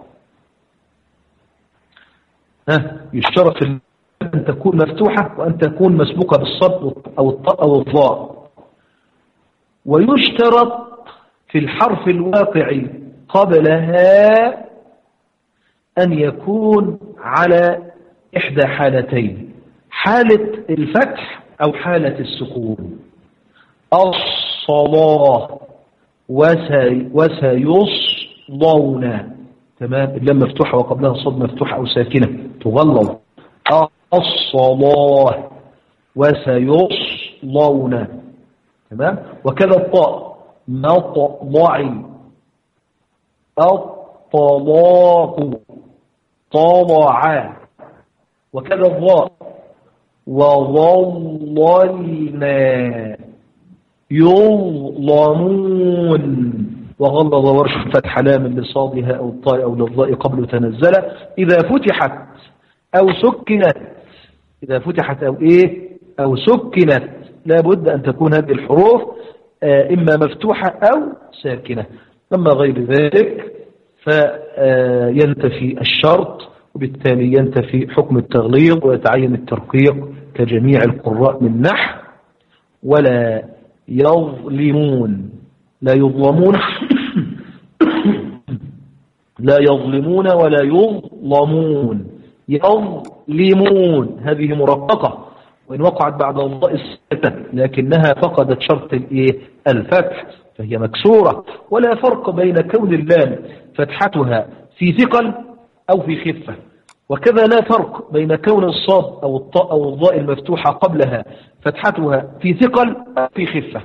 يشترط في اللام أن تكون مفتوحة وأن تكون مسبوقة بالصاد أو الطاء أو الظاء. ويشترط في الحرف الواقع قبلها أن يكون على إحدى حالتين، حالة الفتح أو حالة السكون. الصلاة وسيصلون. تمام. اللام مفتوحة وقبلها الصاد مفتوحة أو ساكنة تغلظ. الصلاة وسيصلون. تمام. وكذا الطاء مطلعي. الطلاق طلع. وكذا الظاء وظللنا يظلمون. وغلظ ورش فتح لام لصادها أو الطاء أو للظاء قبل تنزل إذا فتحت أو سكنت. إذا فتحت أو سكنت لابد أن تكون هذه الحروف إما مفتوحة أو ساكنة. أما غير ذلك فينتفي الشرط، وبالتالي ينتفي حكم التغليظ ويتعين الترقيق كجميع القراء من نحو ولا يظلمون. لا يظلمون لا يظلمون ولا يظلمون. يظلمون هذه مرققة وإن وقعت بعد الضاء الساكنة لكنها فقدت شرط الفتح فهي مكسورة. ولا فرق بين كون اللام فتحتها في ثقل أو في خفة، وكذا لا فرق بين كون الصاد أو الطاء أو الضاء المفتوحة قبلها فتحتها في ثقل أو في خفة.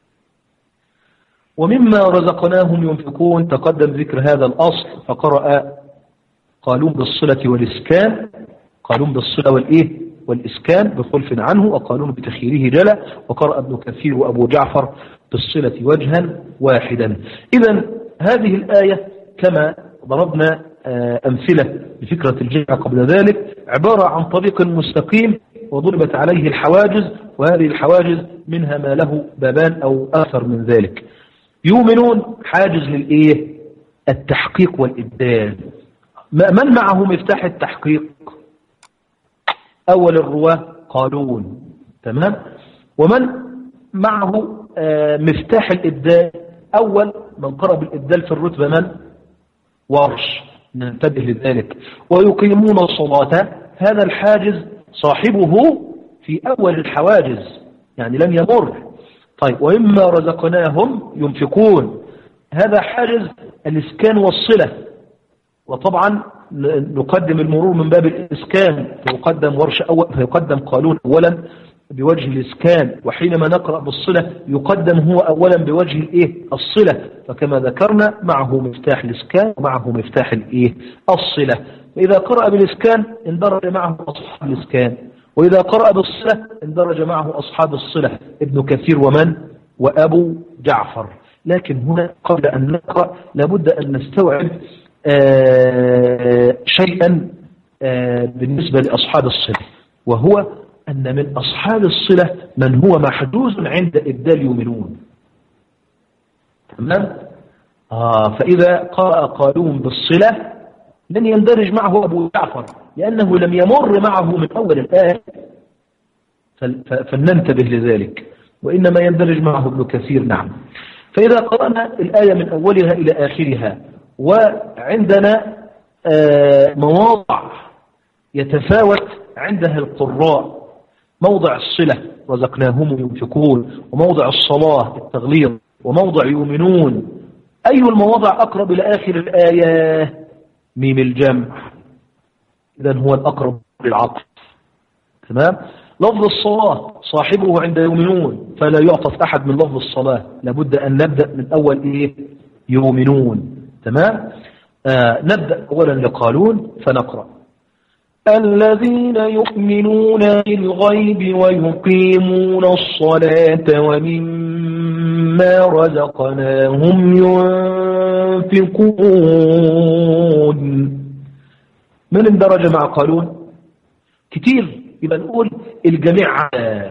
ومما رزقناهم ينفقون تقدم ذكر هذا الأصل، فقرأ قالون بالصلة والإسكان، قالون بالصلة والإسكان بخلف عنه، وقالون بتخييره جلا، وقرأ ابن كثير وأبو جعفر بالصلة وجها واحدا. إذن هذه الآية كما ضربنا أمثلة لفكرة الجمع قبل ذلك عبارة عن طريق مستقيم وضربت عليه الحواجز، وهذه الحواجز منها ما له بابان أو آخر من ذلك. يؤمنون حاجز التحقيق والإبدال. من معه مفتاح التحقيق؟ أول الرواة قالون، تمام. ومن معه مفتاح الإبدال؟ أول من قرأ بالإبدال في الرتبة من؟ ورش، ننتبه لذلك. ويقيمون الصلاة، هذا الحاجز صاحبه في أول الحواجز، يعني لم يمر. طيب، وإما رزقناهم ينفقون، هذا حاجز الإسكان والصلة، وطبعا نقدم المرور من باب الإسكان، فيقدم قالون أولا بوجه الإسكان، وحينما نقرأ بالصلة يقدم هو أولا بوجه الصلة. فكما ذكرنا معه مفتاح الإسكان ومعه مفتاح الصلة. وإذا قرأ بالإسكان اندرج معه أصحاب الإسكان، وإذا قرأ بالصلة اندرج معه أصحاب الصلة، ابن كثير وأبو جعفر. لكن هنا قبل أن نقرأ لابد أن نستوعب شيئا بالنسبة لأصحاب الصلة، وهو أن من أصحاب الصلة من هو محجوز عند إبدال يؤمنون، تمام. فإذا قرأ قالون بالصلة لن يندرج معه أبو جعفر، لأنه لم يمر معه من أول الآية، فلننتبه لذلك، وإنما يندرج معه ابن كثير. نعم. فإذا قرأنا الآية من أولها إلى آخرها، وعندنا مواضع يتفاوت عندها القراء، موضع الصلة رزقناهم ينفقون، وموضع الصلاة التغليظ، وموضع يؤمنون. أي المواضع أقرب إلى آخر الآية؟ ميم الجمع، إذن هو الأقرب للعطف، تمام. لفظ الصلاة صاحبه عند يؤمنون، فلا يعطف أحد من لفظ الصلاة، لابد أن نبدأ من أول يؤمنون، تمام. نبدأ أولا لقالون فنقرأ: الذين يؤمنون بالغيب ويقيمون الصلاة ومما رزقناهم ينفقون. من اندرج مع قالون؟ كتير، يبقى نقول الجميع: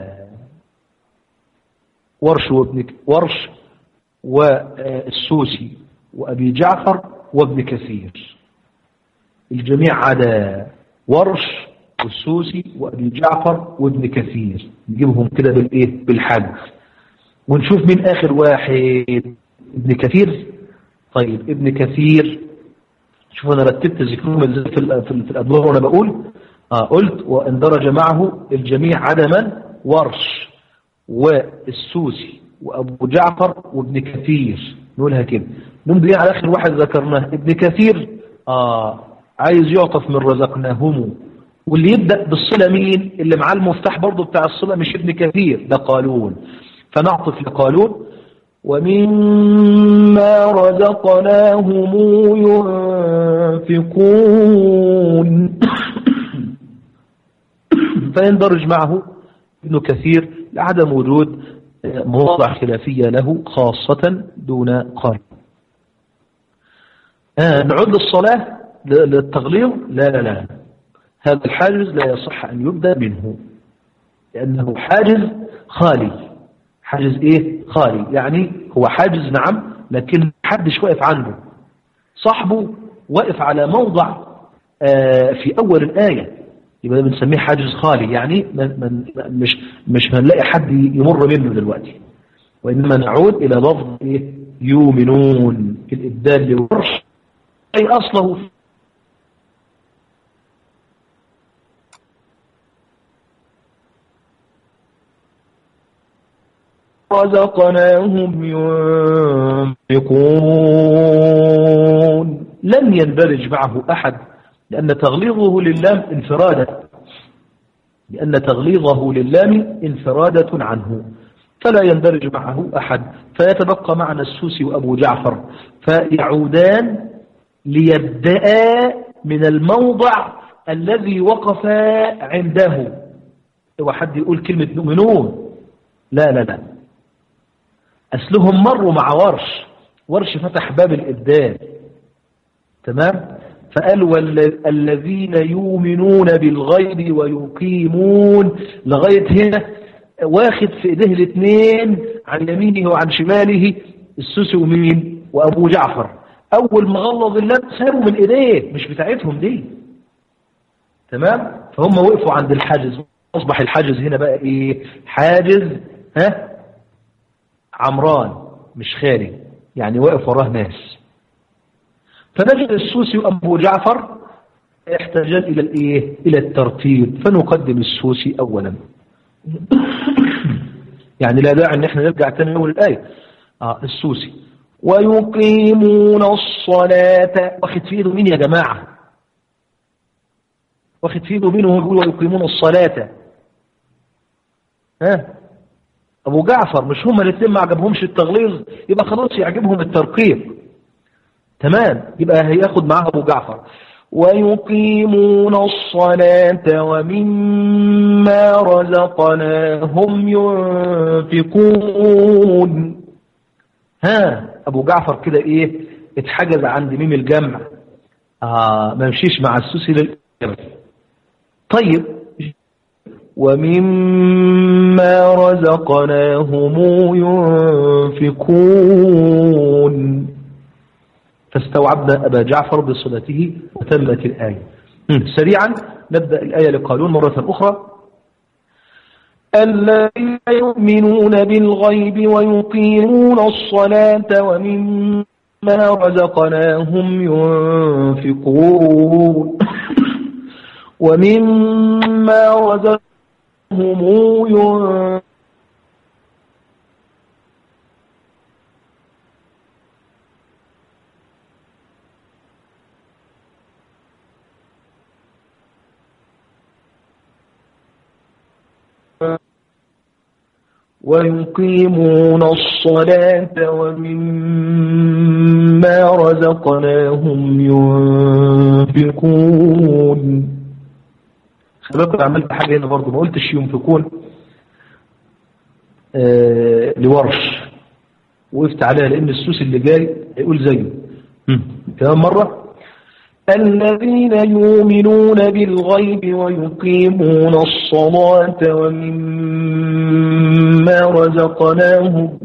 ورش والسوسي وأبي جعفر وابن كثير. الجميع عدا ورش والسوسي وأبي جعفر وابن كثير، نجيبهم كده بالحج، ونشوف مين آخر واحد. ابن كثير. طيب، ابن كثير، شوف أنا رتبت ذكرهم ازاي في الأدوار وأنا بقول. قلت واندرج معه الجميع عدا من؟ ورش والسوسي وأبو جعفر وابن كثير، نقولها كده. نمضي على آخر واحد ذكرناه ابن كثير. عايز يعطف من رزقناهم، واللي يبدأ بالصلة مين؟ اللي معاه المفتاح برضو بتاع الصلة، مش ابن كثير، ده قالون. فنعطف لقالون: ومما رزقناهم ينفقون. فيندرج معه ابن كثير لعدم وجود مواضع خلافية له خاصة دون قال. نعود للصلاة للتغليظ. لا، هذا الحاجز لا يصح أن يبدأ منه، لأنه حاجز خالي. حاجز خالي، يعني هو حاجز نعم، لكن محدش واقف عنده، صاحبه واقف على موضع في أول الآية، يبقى بنسميه حاجز خالي، يعني مش هنلاقي حد يمر منه دلوقتي. وإنما نعود إلى لفظ يؤمنون، الإبدال لورش، أي أصله رزقناهم ينفقون. لم يندرج معه أحد، لأن تغليظه للام انفرادة عنه، فلا يندرج معه أحد. فيتبقى معنا السوسي وأبو جعفر، فيعودان ليبدأ من الموضع الذي وقف عنده. وحد يقول كلمة يؤمنون، لا، أسلهم مروا مع ورش فتح باب الإبدال، تمام. فقالوا الذين يؤمنون بالغيب ويقيمون، لغاية هنا واخد في ايديه الاثنين عن يمينه وعن شماله السوسي ومين؟ وأبو جعفر. أول ما غلظ اللام سابوا من إيديه، مش بتاعتهم دي. تمام؟ فهم وقفوا عند الحاجز. أصبح الحاجز هنا بقى إيه؟ حاجز عمران مش خالي، يعني واقف وراه ناس. فنجد السوسي وأبو جعفر يحتاجان إلى الإيه؟ إلى الترتيب، فنقدم السوسي أولا. يعني لا داعي ان احنا نرجع تاني اول الايه. السوسي ويقيمون الصلاه، واخد في ايده مين يا جماعه؟ واخد في ايده مين وهو بيقول ويقيمون الصلاه؟ ابو جعفر. مش هما الاثنين ما عجبهمش التغليظ؟ يبقى خلاص يعجبهم الترقيق. تمام، يبقى هياخد معاها ابو جعفر. ويقيمون الصلاة ومما رزقناهم ينفقون. أبو جعفر كده إيه؟ اتحجز عند ميم الجمع. ما مشيش مع السوسي للإجابة. طيب، ومما رزقناهم ينفقون، فاستوعبنا أبا جعفر بصلته وتمت الآية. سريعا نبدأ الآية لقالون مرة أخرى. الذين يؤمنون بالغيب ويقيمون الصلاة ومما رزقناهم ينفقون ومما رزقناهم ينفقون ويقيمون الصلاة ومما رزقناهم ينفقون. خلي عملت حاجة هنا برضو، ما قلتش ينفقون لورش، وقفت عليها لأن السوسي اللي جاي يقول زيه. كمان مرة. الذين يؤمنون بالغيب ويقيمون الصلاة ومما رزقناهم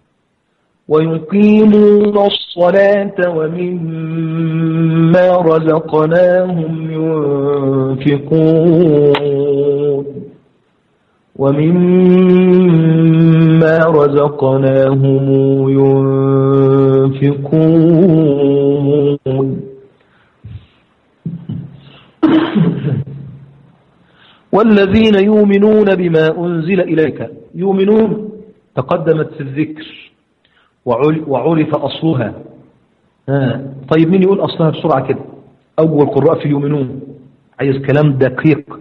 ينفقون. والذين يؤمنون بما أنزل إليك. يؤمنون تقدمت في الذكر وعرف أصلها. طيب مين يقول أصلها بسرعة كده؟ أول قراء في يؤمنون، عايز كلام دقيق.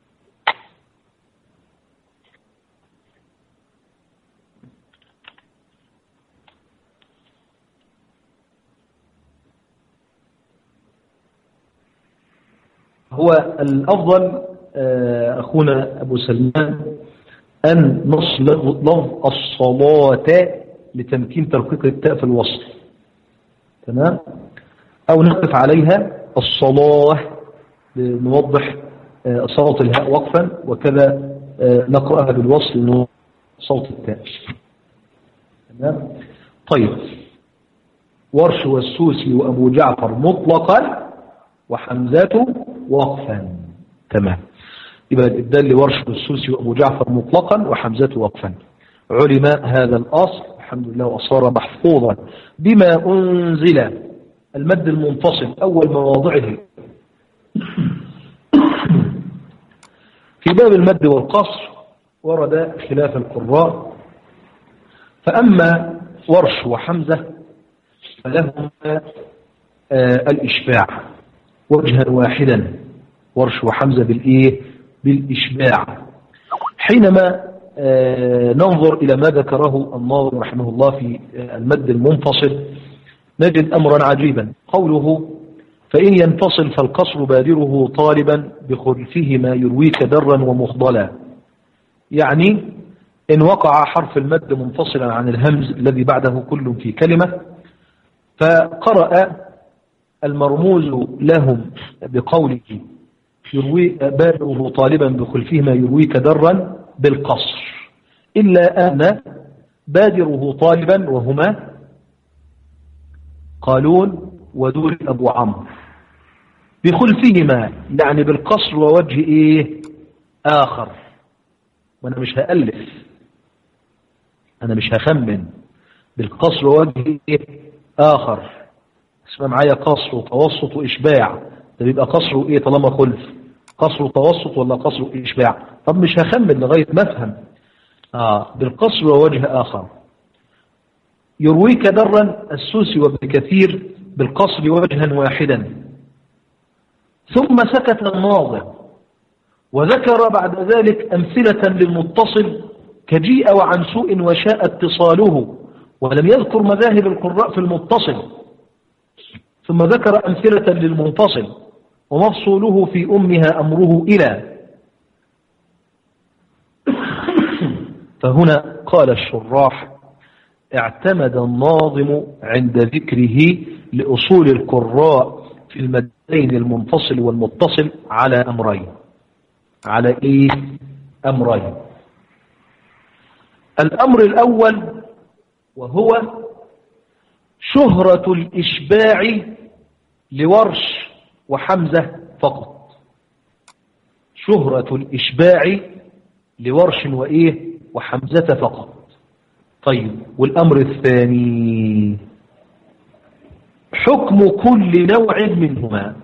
هو الأفضل أخونا أبو سلمان أن نصل لفظ الصلاة لتمكين ترقيق التاء في الوصل. تمام؟ أو نقف عليها الصلاة لنوضح صوت الهاء وقفا، وكذا نقرأها بالوصل صوت التاء. تمام؟ طيب، ورش والسوسي وأبو جعفر مطلقا وحمزة وقفا. تمام، يبقى الإبدال لورش والسوسي وأبو جعفر مطلقا وحمزة وقفا. علم هذا الأصل الحمد لله وصار محفوظا. بما أنزل، المد المنفصل أول مواضعه في باب المد والقصر ورد خلاف القراء، فأما ورش وحمزة فلهما الإشباع وجها واحدا. ورش وحمزة بالإيه؟ بالإشباع. حينما ننظر إلى ما ذكره الناظم رحمه الله في المد المنفصل نجد أمرا عجيبا. قوله فإن ينفصل فالقصر بادره طالبا بخلفه ما يرويك درا ومخضلا. يعني إن وقع حرف المد منفصلا عن الهمز الذي بعده كل في كلمة، فقرأ المرموز لهم بقوله يروي بادره طالبا بخلفه ما يرويك درا بالقصر، إلا أن بادره طالبا وهما قالون ودور أبو عمرو بخلفهما، يعني بالقصر ووجه إيه آخر. وأنا مش هألف، أنا مش هخمن، بالقصر ووجه إيه آخر. اسمع معايا، قصر وتوسط وإشباع، ده بيبقى قصر وإيه طالما خلف؟ قصر وتوسط ولا قصر وإشباع؟ طب مش هخمن لغاية ما أفهم. بالقصر ووجه آخر. يرويك درا السوسي وابن كثير بالقصر وجها واحدا. ثم سكت الناظم وذكر بعد ذلك أمثلة للمتصل كجيء وعن سوء وشاء اتصاله، ولم يذكر مذاهب القراء في المتصل. ثم ذكر أمثلة للمنفصل ومفصوله في أمها أمره إلى. فهنا قال الشراح: اعتمد الناظم عند ذكره لأصول القراء في المدين المنفصل والمتصل على أمرين. على إيه؟ أمرين. الأمر الأول وهو شهرة الإشباع لورش وحمزة فقط. شهرة الإشباع لورش وإيه وحمزة فقط. طيب، والأمر الثاني حكم كل نوع منهما.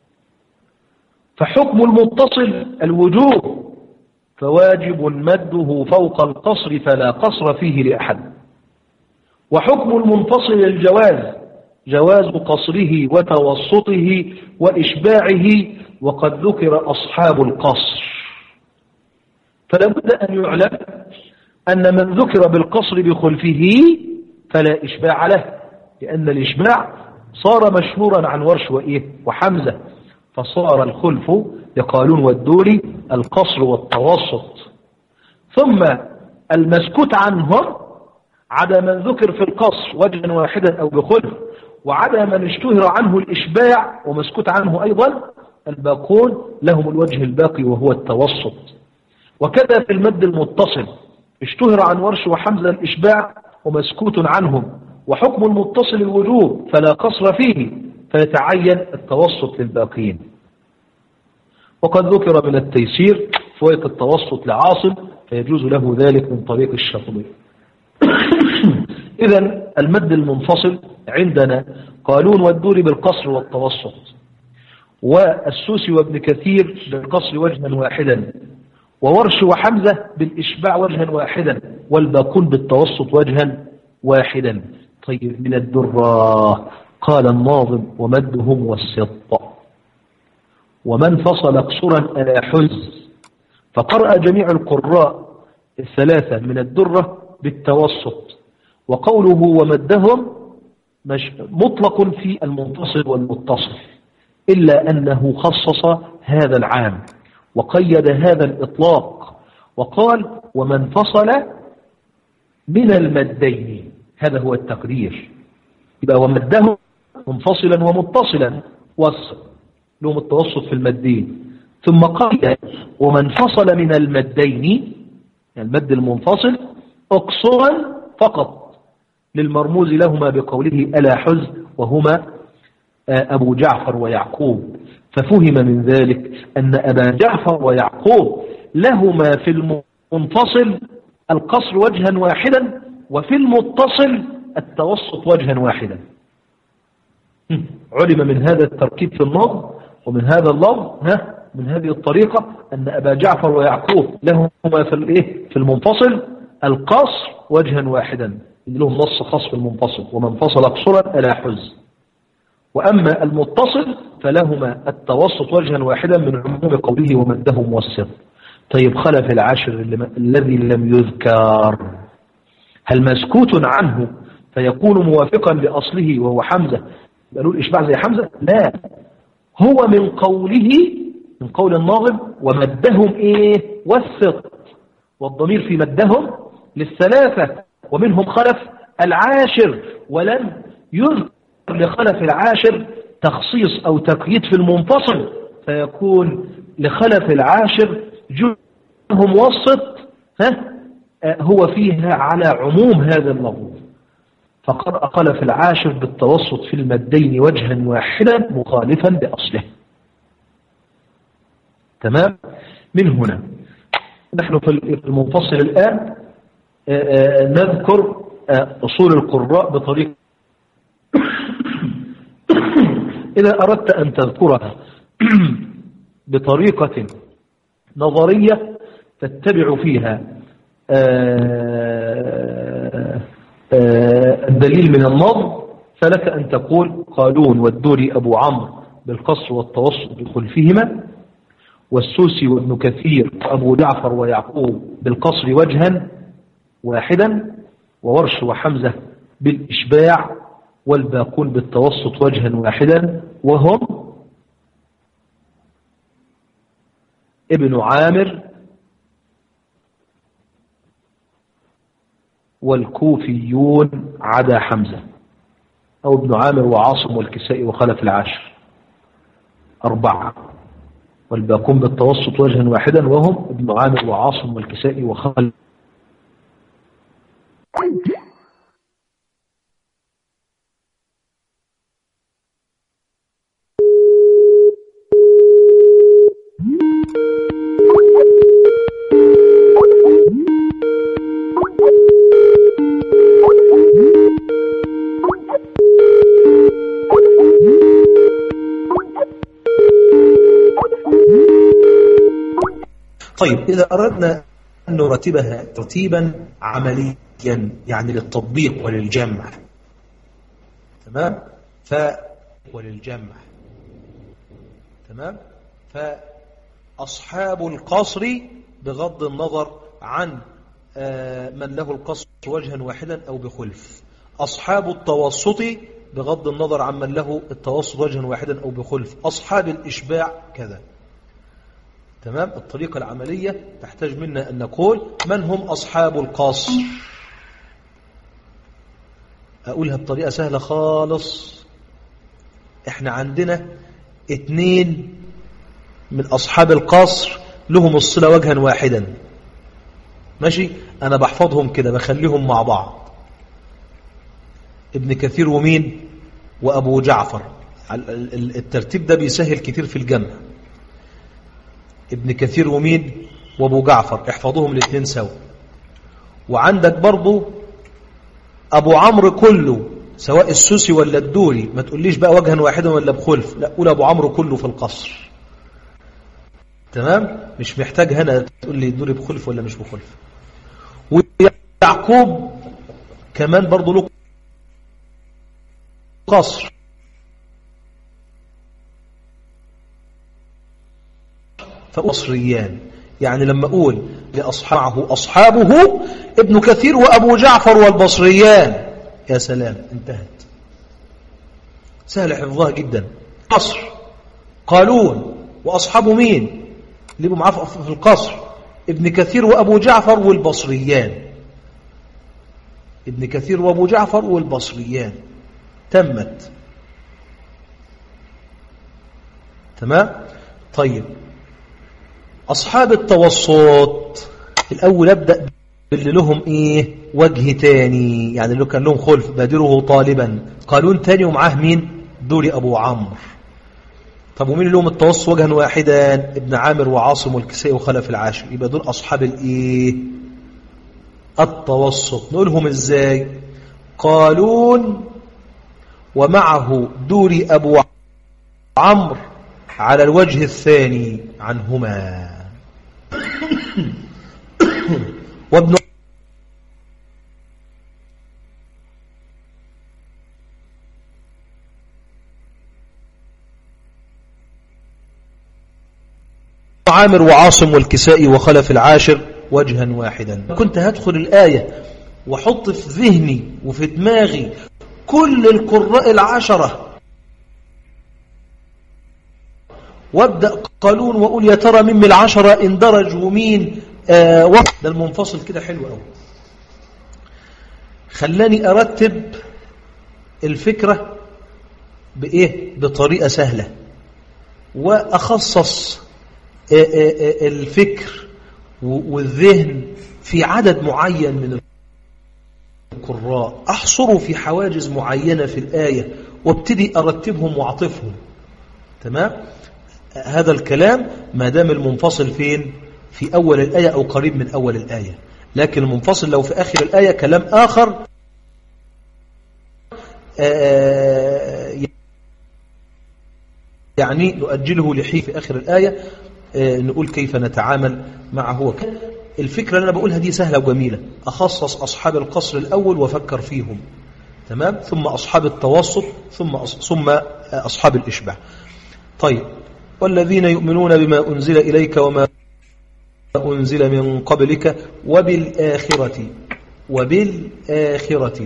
فحكم المتصل الوجوب، فواجب مده فوق القصر فلا قصر فيه لأحد. وحكم المنفصل الجواز، جواز قصره وتوسطه وإشباعه، وقد ذكر أصحاب القصر. فلا بد أن يعلم أن من ذكر بالقصر بخلفه فلا إشباع له، لأن الإشباع صار مشهورا عن ورش وإيه وحمزة، فصار الخلف لقالون والدوري القصر والتوسط. ثم المسكوت عنهم عدا من ذكر في القصر وجها واحدا أو بخلف، وعدا من اشتهر عنه الإشباع ومسكوت عنه أيضا، الباقون لهم الوجه الباقي وهو التوسط. وكذا في المد المتصل اشتهر عن ورش وحمزة الإشباع ومسكوت عنهم، وحكم المتصل الوجوب فلا قصر فيه، فيتعين التوسط للباقين. وقد ذكر من التيسير فوائد التوسط لعاصم، فيجوز له ذلك من طريق الشاطبي. إذن المد المنفصل عندنا قالون والدوري بالقصر والتوسط، والسوسي وابن كثير بالقصر وجها واحدا، وورش وحمزة بالإشباع وجها واحدا، والباقون بالتوسط وجها واحدا. طيب، من الدرة قال الناظم: ومدهم والسط، ومن فصل قصرا ألا حز. فقرأ جميع القراء الثلاثة من الدرة بالتوسط، وقوله ومدهم مطلق في المنفصل والمتصل، إلا أنه خصص هذا العام وقيد هذا الإطلاق وقال: ومن فصل من المدين. هذا هو التقدير. يبقى ومدهم منفصلا ومتصلا، وصل لهم التوسط في المدين. ثم قال: ومن فصل من المدين، المد المنفصل، اقصرا فقط للمرموز لهما بقوله ألا حز، وهما أبو جعفر ويعقوب. ففهم من ذلك أن أبا جعفر ويعقوب لهما في المنفصل القصر وجها واحدا، وفي المتصل التوسط وجها واحدا. علم من هذا التركيب في النظم ومن هذا اللفظ من هذه الطريقة أن أبا جعفر ويعقوب لهما في المنفصل القصر وجها واحدا، لهم نص خاص في المنفصل: ومن فصل قصرا ألا حز. وأما المتصل فلهما التوسط وجها واحدا من عموم قوله ومدهم والسط. طيب، خلف العاشر الذي لم يذكر، هل مسكوت عنه فيكون موافقا لأصله وهو حمزة قالوا الإشباع زي حمزة؟ لا، هو من قوله، من قول الناظم: ومدهم إيه والسط، والضمير في مدهم للثلاثة، ومنهم خلف العاشر، ولم يذكر لخلف العاشر تخصيص أو تقييد في المنفصل، فيكون لخلف العاشر جزء موسط هو فيها على عموم هذا اللفظ. فقرأ خلف العاشر بالتوسط في المدين وجها واحدا مخالفا لأصله. تمام؟ من هنا نحن في المنفصل الآن نذكر أصول القراء بطريقة إذا أردت أن تذكرها بطريقة نظرية تتبع فيها الدليل من النظم، فلك أن تقول قالون والدوري أبو عمرو بالقصر والتوسط بخلفهما، والسوسي وابن كثير وأبو جعفر ويعقوب بالقصر وجها واحدا، وورش وحمزة بالإشباع، والباقون بالتوسط وجها واحدا، وهم ابن عامر والكوفيون عدا حمزة، أو ابن عامر وعاصم والكسائي وخلف العاشر 4، والباقون بالتوسط وجها واحدا وهم ابن عامر وعاصم والكسائي وخلف. طيب إذا أردنا أن نرتبها ترتيبا عمليا يعني للتطبيق وللجمع، تمام، وللجمع، تمام، فأصحاب القصر بغض النظر عن من له القصر وجها واحدا أو بخلف، أصحاب التوسط بغض النظر عن من له التوسط وجها واحدا أو بخلف، أصحاب الإشباع كذا. تمام. الطريقة العملية تحتاج منا أن نقول من هم أصحاب القصر. أقولها بطريقة سهلة خالص. احنا عندنا 2 من أصحاب القصر لهم الصلة وجها واحدا، ماشي، أنا بحفظهم كده بخليهم مع بعض، ابن كثير ومين وأبو جعفر. الترتيب ده بيسهل كتير في الجمع. ابن كثير ومين وابو جعفر، احفظوهم الاثنين سوا. وعندك برضو ابو عمرو كله، سواء السوسي ولا الدوري، ما تقوليش بقى وجها واحدا ولا بخلف، لا، قول ابو عمرو كله في القصر. تمام، مش محتاج هنا تقول لي الدوري بخلف ولا مش بخلف. ويعقوب كمان برضو له قصر، فأصريان، يعني لما أقول أصحابه ابن كثير وأبو جعفر والبصريان، يا سلام، انتهت، سهل حفظها جدا. قصر قالون وأصحابه مين اللي يبقوا معاه في القصر؟ ابن كثير وأبو جعفر والبصريان، ابن كثير وأبو جعفر والبصريان، تمت. تمام. طيب أصحاب التوسط الأول أبدأ باللي لهم إيه وجه تاني، يعني اللي كان لهم خلف، بادره طالبا، قالون تاني ومعاه مين؟ دوري أبو عمرو. طب ومين اللي لهم التوسط وجها واحدا؟ ابن عامر وعاصم والكسائي وخلف العاشر. يبقى دول أصحاب الإيه التوسط. نقولهم إزاي؟ قالون ومعه دوري أبو عمرو على الوجه الثاني عنهما، وابن عامر وعاصم والكسائي وخلف العاشر وجها واحدا. كنت هدخل الآية وحط في ذهني وفي دماغي كل القراء 10 وابدأ قالون وأقول يا ترى مين من 10 اندرج ومين ده المنفصل كده حلو قوي. خلاني أرتب الفكرة بإيه؟ بطريقة سهلة، وأخصص الفكر والذهن في عدد معين من القراء أحصره في حواجز معينة في الآية وابتدي أرتبهم وأعطفهم. تمام؟ هذا الكلام ما دام المنفصل فين؟ في أول الآية أو قريب من أول الآية. لكن المنفصل لو في آخر الآية كلام آخر يعني نؤجله لحين في آخر الآية نقول كيف نتعامل معه. الفكرة اللي أنا بقولها دي سهلة وجميلة. أخصص أصحاب القصر الأول وفكر فيهم، تمام، ثم أصحاب التوسط، ثم أصحاب الإشباع. طيب، والذين يؤمنون بما أنزل إليك وما أنزل من قبلك وبالآخرة.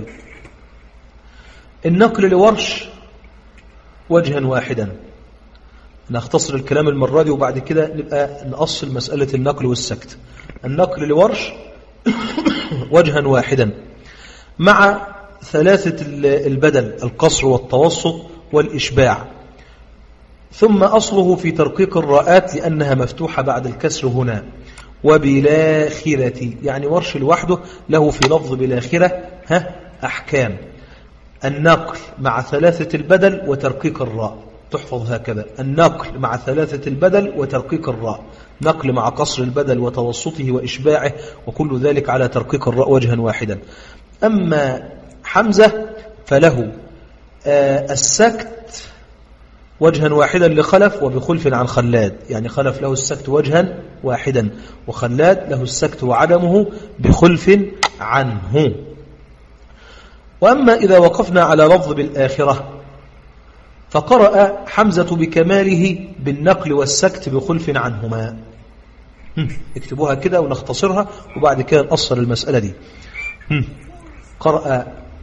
النقل لورش وجها واحدا. نختصر الكلام المرة دي وبعد كده نبقى نأصل مسألة النقل والسكت. النقل لورش وجها واحدا مع ثلاثة البدل: القصر والتوسط والإشباع. ثم أصله في ترقيق الراءات لأنها مفتوحة بعد الكسر هنا. وبالآخرة يعني ورش لوحده له في لفظ بالآخرة أحكام. النقل مع ثلاثة البدل وترقيق الراء، تحفظ هكذا: النقل مع ثلاثة البدل وترقيق الراء، نقل مع قصر البدل وتوسطه وإشباعه، وكل ذلك على ترقيق الراء وجها واحدا. أما حمزة فله السكت وجها واحدا لخلف وبخلف عن خلاد، يعني خلف له السكت وجها واحدا وخلاد له السكت وعدمه بخلف عنه. وأما إذا وقفنا على لفظ بالآخرة فقرأ حمزة بكماله بالنقل والسكت بخلف عنهما. اكتبوها كده ونختصرها وبعد كده نأصل المسألة دي. قرأ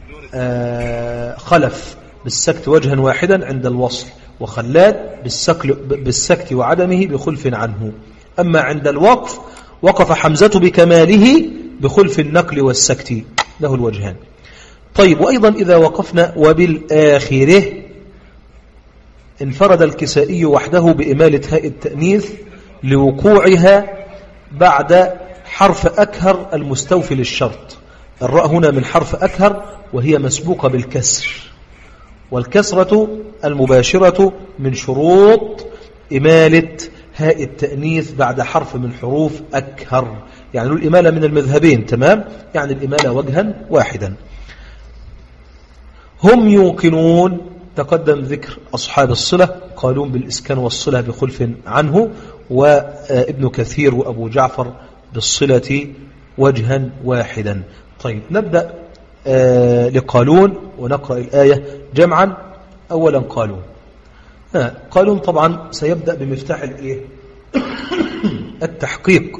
خلف بالسكت وجها واحدا عند الوصل، وخلاد بالسكت وعدمه بخلف عنه. أما عند الوقف وقف حمزة بكماله بخلف النقل والسكت، له الوجهان. طيب، وأيضا إذا وقفنا وبالآخرة انفرد الكسائي وحده بإمالة هاء التأنيث لوقوعها بعد حرف أكهر المستوفي للشرط. الراء هنا من حرف أكهر وهي مسبوقة بالكسر، والكسرة المباشرة من شروط إمالة هاء التأنيث بعد حرف من حروف أكهر. يعني الإمالة من المذهبين، تمام، يعني الإمالة وجها واحدا. هم يوقنون تقدم ذكر أصحاب الصلة، قالون بالإسكان والصلة بخلف عنه، وابن كثير وأبو جعفر بالصلة وجها واحدا. طيب، نبدأ لقالون ونقرأ الآية جمعا. أولا قالون. قالون طبعا سيبدأ بمفتاح التحقيق،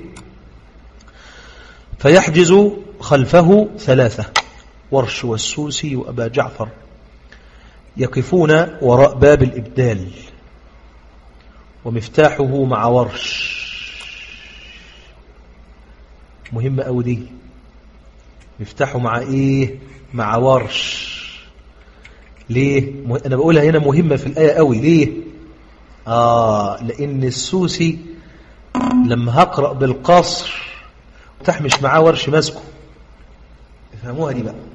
فيحجز خلفه ثلاثة: ورش والسوسي وأبا جعفر، يقفون وراء باب الإبدال، ومفتاحه مع ورش. مهمة أو دي، مفتاحه مع إيه؟ مع ورش. ليه؟ أنا بقولها هنا مهمة في الآية قوي. ليه؟ لأن السوسي لما هقرأ بالقصر مفتاح مش معاه ورش ماسكه. افهموها دي بقى،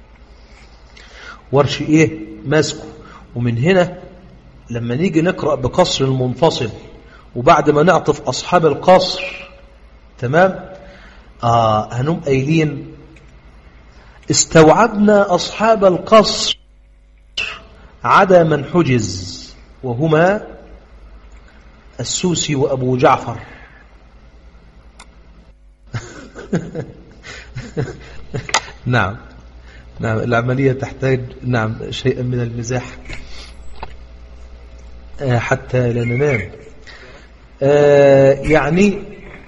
ورش إيه؟ ماسكه. ومن هنا لما نيجي نقرأ بقصر المنفصل وبعد ما نعطف أصحاب القصر، تمام، هنم قايلين استوعبنا أصحاب القصر عدا من حجز، وهما السوسي وأبو جعفر. نعم، العملية تحتاج شيئا من المزاح حتى لا ننام. يعني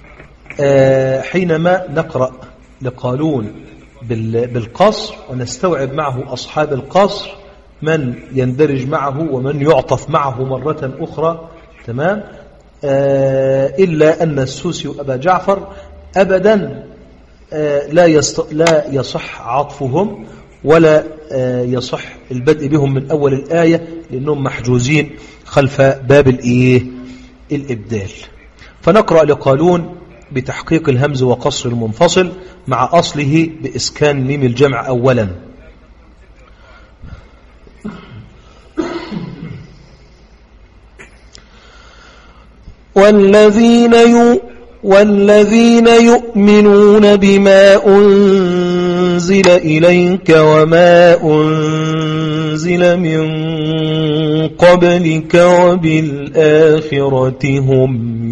حينما نقرأ لقالون بالقصر ونستوعب معه أصحاب القصر، من يندرج معه ومن يعطف معه مرة أخرى، تمام، إلا أن السوسي وأبا جعفر أبدا لا يصح عطفهم ولا يصح البدء بهم من أول الآية، لأنهم محجوزين خلف باب الإبدال. فنقرأ لقالون بتحقيق الهمز وقصر المنفصل مع أصله بإسكان ميم الجمع أولا. والذين يؤمنون بما أنزل إليك وما أنزل من قبلك وبالآخرة هم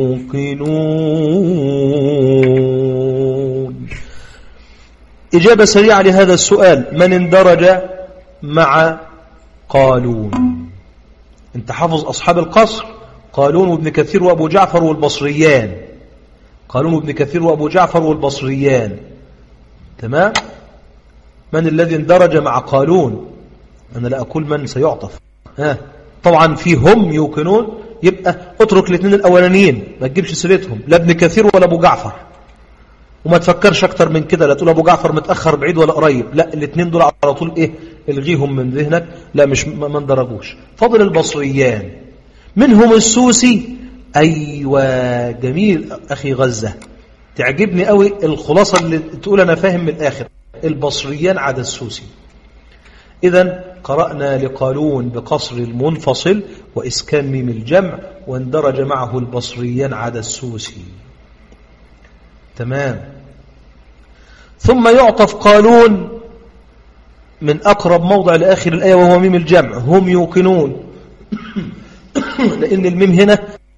يوقنون. إجابة سريعة لهذا السؤال: من اندرج مع قالون؟ انت حافظ أصحاب القصر قالون وابن كثير وابو جعفر والبصريان، قالون وابن كثير وابو جعفر والبصريان، تمام؟ من الذي اندرج مع قالون؟ انا لا اقول من سيعطف، طبعا في هم يوقنون، يبقى اترك الاثنين الاولانيين ما تجيبش سيرتهم، لا ابن كثير ولا ابو جعفر، وما تفكرش اكتر من كده، لا تقول ابو جعفر متاخر بعيد ولا قريب، لا الاثنين دول على طول ايه الغيهم من ذهنك، لا مش ما اندرجوش. فضل البصريان منهم السوسي. أيوة جميل أخي غزة، تعجبني قوي الخلاصة اللي تقول أنا فاهم من الآخر. البصريان عدا السوسي. إذن قرأنا لقالون بقصر المنفصل وإسكان ميم الجمع، واندرج معه البصريان عدا السوسي، تمام. ثم يعطف قالون من أقرب موضع لآخر الآية وهو ميم الجمع، هم يوقنون لأن الميم هنا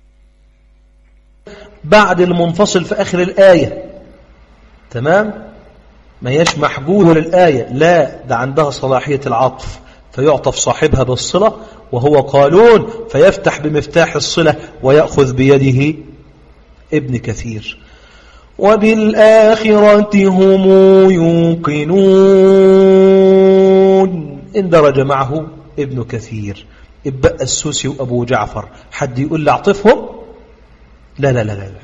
بعد المنفصل في آخر الآية، تمام، ما هيش محجوبة للآية، لا ده عندها صلاحية العطف، فيعطف صاحبها بالصلة وهو قالون، فيفتح بمفتاح الصلة ويأخذ بيده ابن كثير. وبالآخرة هم يوقنون اندرج معه ابن كثير. ابقى السوسي وأبو جعفر، حد يقول لي اعطفهم؟ لا لا لا لا،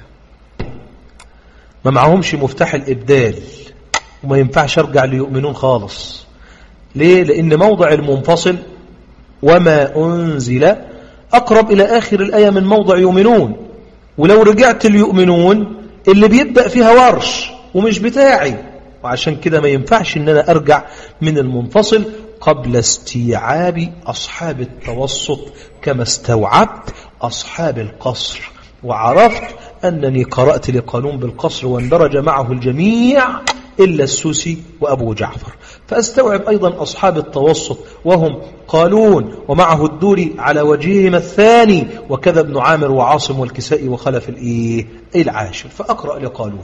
ما معهمش مفتاح الإبدال، وما ينفعش ارجع ليؤمنون خالص. ليه؟ لأن موضع المنفصل وما أنزل أقرب إلى آخر الآية من موضع يؤمنون، ولو رجعت ليؤمنون اللي بيبدأ فيها ورش ومش بتاعي، وعشان كده ما ينفعش ان انا ارجع من المنفصل قبل استيعاب أصحاب التوسط كما استوعبت أصحاب القصر، وعرفت أنني قرأت لقالون بالقصر واندرج معه الجميع إلا السوسي وأبو جعفر، فأستوعب أيضا أصحاب التوسط وهم قالون ومعه الدوري على وجههما الثاني، وكذا ابن عامر وعاصم والكسائي وخلف العاشر، فأقرأ لقالون.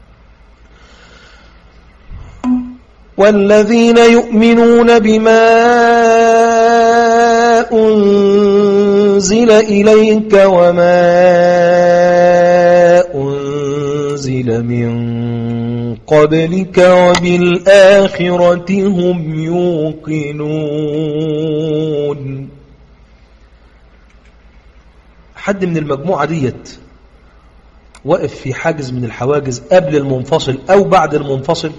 والذين يؤمنون بما أنزل إليك وما أنزل من قبلك وبالآخرة هم يوقنون. حد من المجموعة ديت واقف في حاجز من الحواجز قبل المنفصل أو بعد المنفصل؟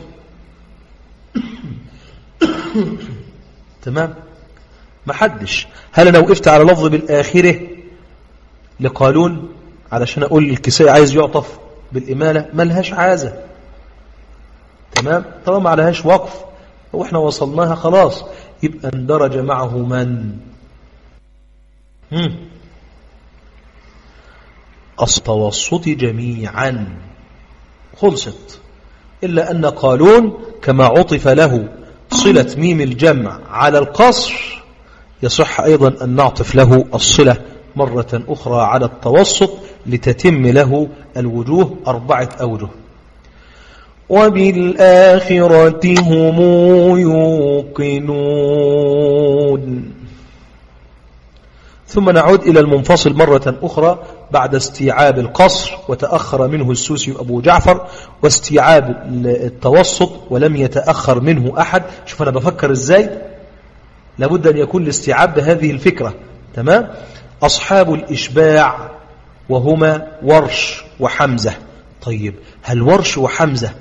تمام، ما حدش. هل أنا وقفت على لفظ بالآخرة لقالون علشان أقول الكسائي عايز يعطف بالإمالة؟ ما لهاش عازة، تمام، طالما ما عليهاش وقف وإحنا وصلناها خلاص، يبقى اندرج معه من التوسط جميعا، خلصت. إلا أن قالون كما عطف له صلة ميم الجمع على القصر، يصح أيضا أن نعطف له الصلة مرة أخرى على التوسط لتتم له الوجوه 4 أوجه. وبالآخرة هم يوقنون. ثم نعود إلى المنفصل مرة أخرى بعد استيعاب القصر وتأخر منه السوسي وأبو جعفر، واستيعاب التوسط ولم يتأخر منه أحد. شوف أنا بفكر إزاي، لابد أن يكون الاستيعاب بهذه الفكرة، تمام. أصحاب الإشباع وهما ورش وحمزة. طيب هل ورش وحمزة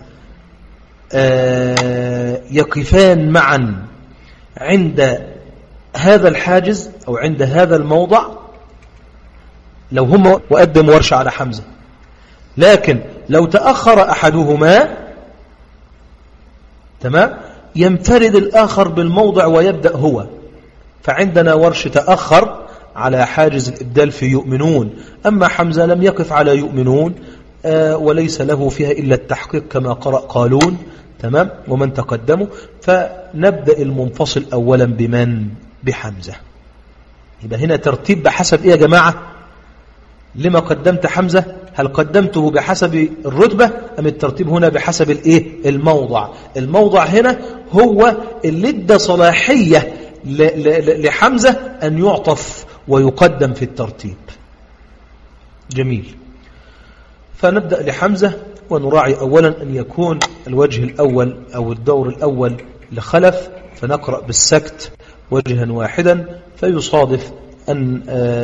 يقفان معا عند هذا الحاجز أو عند هذا الموضع؟ لو هم وقدم ورش على حمزة، لكن لو تأخر أحدهما تمام ينفرد الآخر بالموضع ويبدأ هو. فعندنا ورش تأخر على حاجز الإبدال في يؤمنون، أما حمزة لم يقف على يؤمنون وليس له فيها إلا التحقيق كما قرأ قالون تمام ومن تقدموا. فنبدأ المنفصل أولا بمن؟ بحمزة. يبقى هنا ترتيب بحسب إيه يا جماعة؟ لما قدمت حمزة؟ هل قدمته بحسب الرتبة أم الترتيب هنا بحسب الإيه؟ الموضع. الموضع هنا هو اللي ادى صلاحية لحمزة أن يعطف ويقدم في الترتيب. جميل. فنبدأ لحمزة ونراعي أولا أن يكون الوجه الأول أو الدور الأول لخلف، فنقرأ بالسكت وجها واحدا، فيصادف أن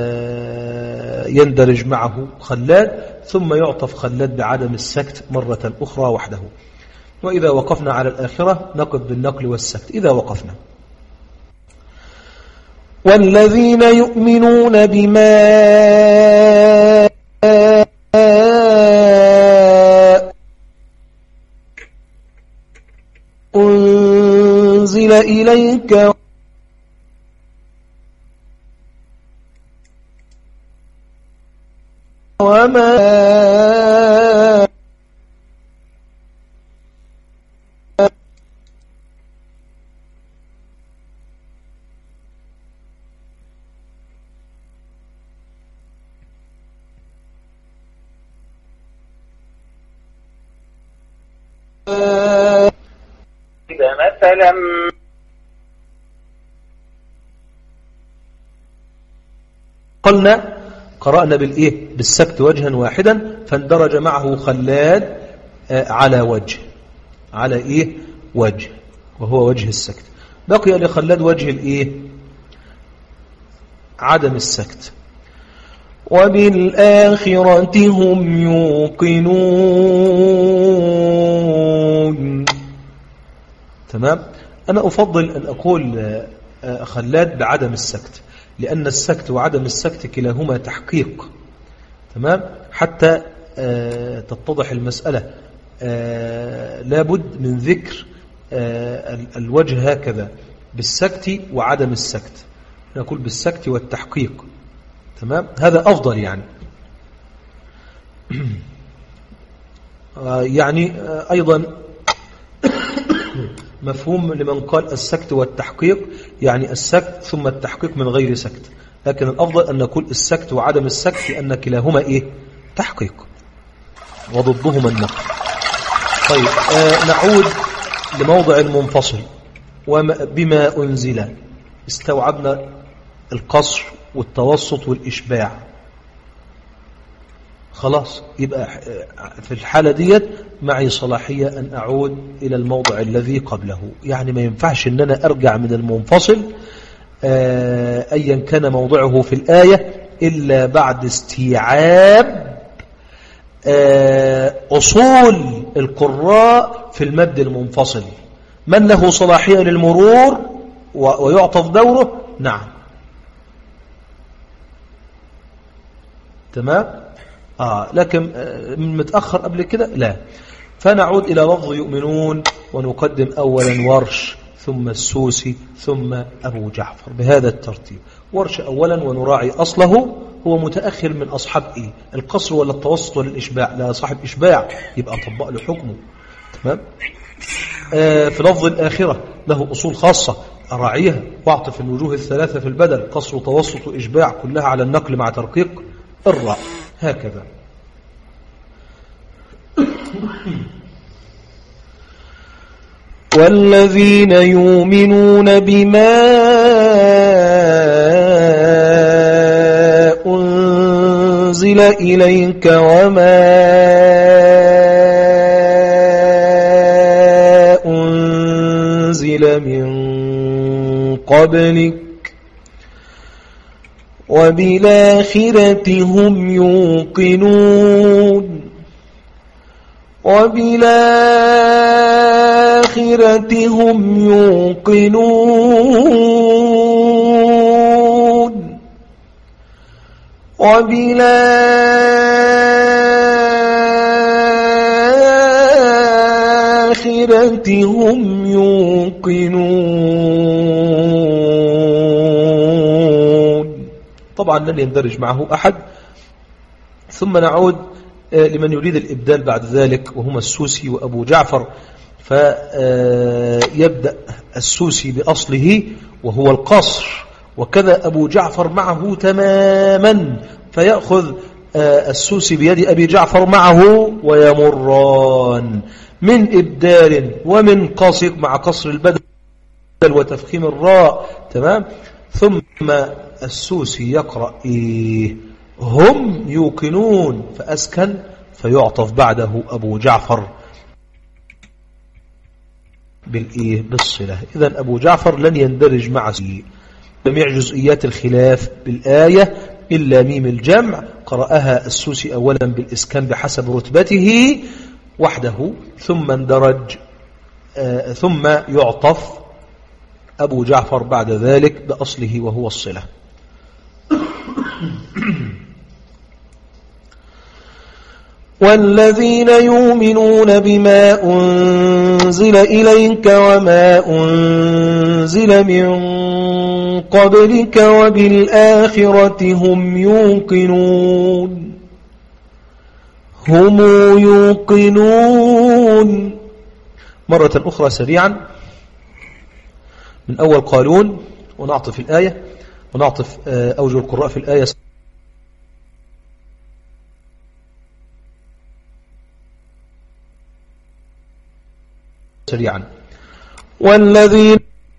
يندرج معه خلاد، ثم يعطف خلاد بعدم السكت مرة أخرى وحده. وإذا وقفنا على الآخرة نقف بالنقل والسكت إذا وقفنا. والذين يؤمنون بما أنزل إليك وما مثلا قرأنا بالإيه؟ بالسكت وجها واحدا، فاندرج معه خلاد على وجه، على إيه؟ وجه، وهو وجه السكت. بقي لخلاد وجه الإيه؟ عدم السكت. وبالآخرة هم يوقنون. تمام. أنا أفضل أن أقول خلاد بعدم السكت، لأن السكت وعدم السكت كلاهما تحقيق. تمام. حتى تتضح المسألة لابد من ذكر الوجه هكذا بالسكت وعدم السكت، نقول بالسكت والتحقيق. تمام. هذا أفضل يعني. يعني أيضا مفهوم لمن قال السكت والتحقيق، يعني السكت ثم التحقيق من غير سكت، لكن الأفضل أن نقول السكت وعدم السكت لأن كلاهما إيه؟ تحقيق، وضدهما النقل. طيب نعود لموضع المنفصل. بما أنزل استوعبنا القصر والتوسط والإشباع، خلاص. يبقى في الحالة ديت معي صلاحية أن أعود إلى الموضع الذي قبله. يعني ما ينفعش أن أنا أرجع من المنفصل أيا كان موضعه في الآية إلا بعد استيعاب أصول القراء في المد المنفصل. من له صلاحية للمرور ويعطف دوره؟ نعم. تمام. لكن متأخر قبل كده لا. فنعود إلى لفظ يؤمنون ونقدم أولا ورش ثم السوسي ثم أبو جعفر بهذا الترتيب. ورش أولا ونراعي أصله هو متأخر من أصحاب إيه؟ القصر ولا التوسط ولا الإشباع؟ لا، صاحب إشباع يبقى طبق له حكمه. تمام. في لفظ الآخرة له أصول خاصة أراعيها واعطف الوجوه الثلاثة في البدل، قصر وتوسط وإشباع، كلها على النقل مع ترقيق الراء هكذا. والذين يؤمنون بما أنزل إليك وما أنزل من قبلك وبالآخرة هم يوقنون. وبالآخرة هم يوقنون. وبالآخرة وبالآخرة هم يوقنون. طبعا لن يندرج معه أحد. ثم نعود لمن يريد الإبدال بعد ذلك، وهما السوسي وأبو جعفر. فيبدأ السوسي بأصله وهو القصر، وكذا أبو جعفر معه تماما، فيأخذ السوسي بيد أبي جعفر معه ويمران من إبدال ومن قصر مع قصر البدل وتفخيم الراء. تمام. ثم السوسي يقرأ هم يوقنون فأسكن، فيعطف بعده أبو جعفر بالصلة. إذن أبو جعفر لن يندرج مع جميع جزئيات الخلاف بالآية إلا ميم الجمع، قرأها السوسي أولا بالإسكان بحسب رتبته وحده، ثم اندرج ثم يعطف أبو جعفر بعد ذلك بأصله وهو الصلة. والذين يؤمنون بما أنزل إليك وما أنزل من قبلك وبالآخرة هم يوقنون. هم يوقنون. مرة أخرى سريعا من أول قالون، ونعطف الآية ونعطف أوجه القراء في الآية سريعا. والذين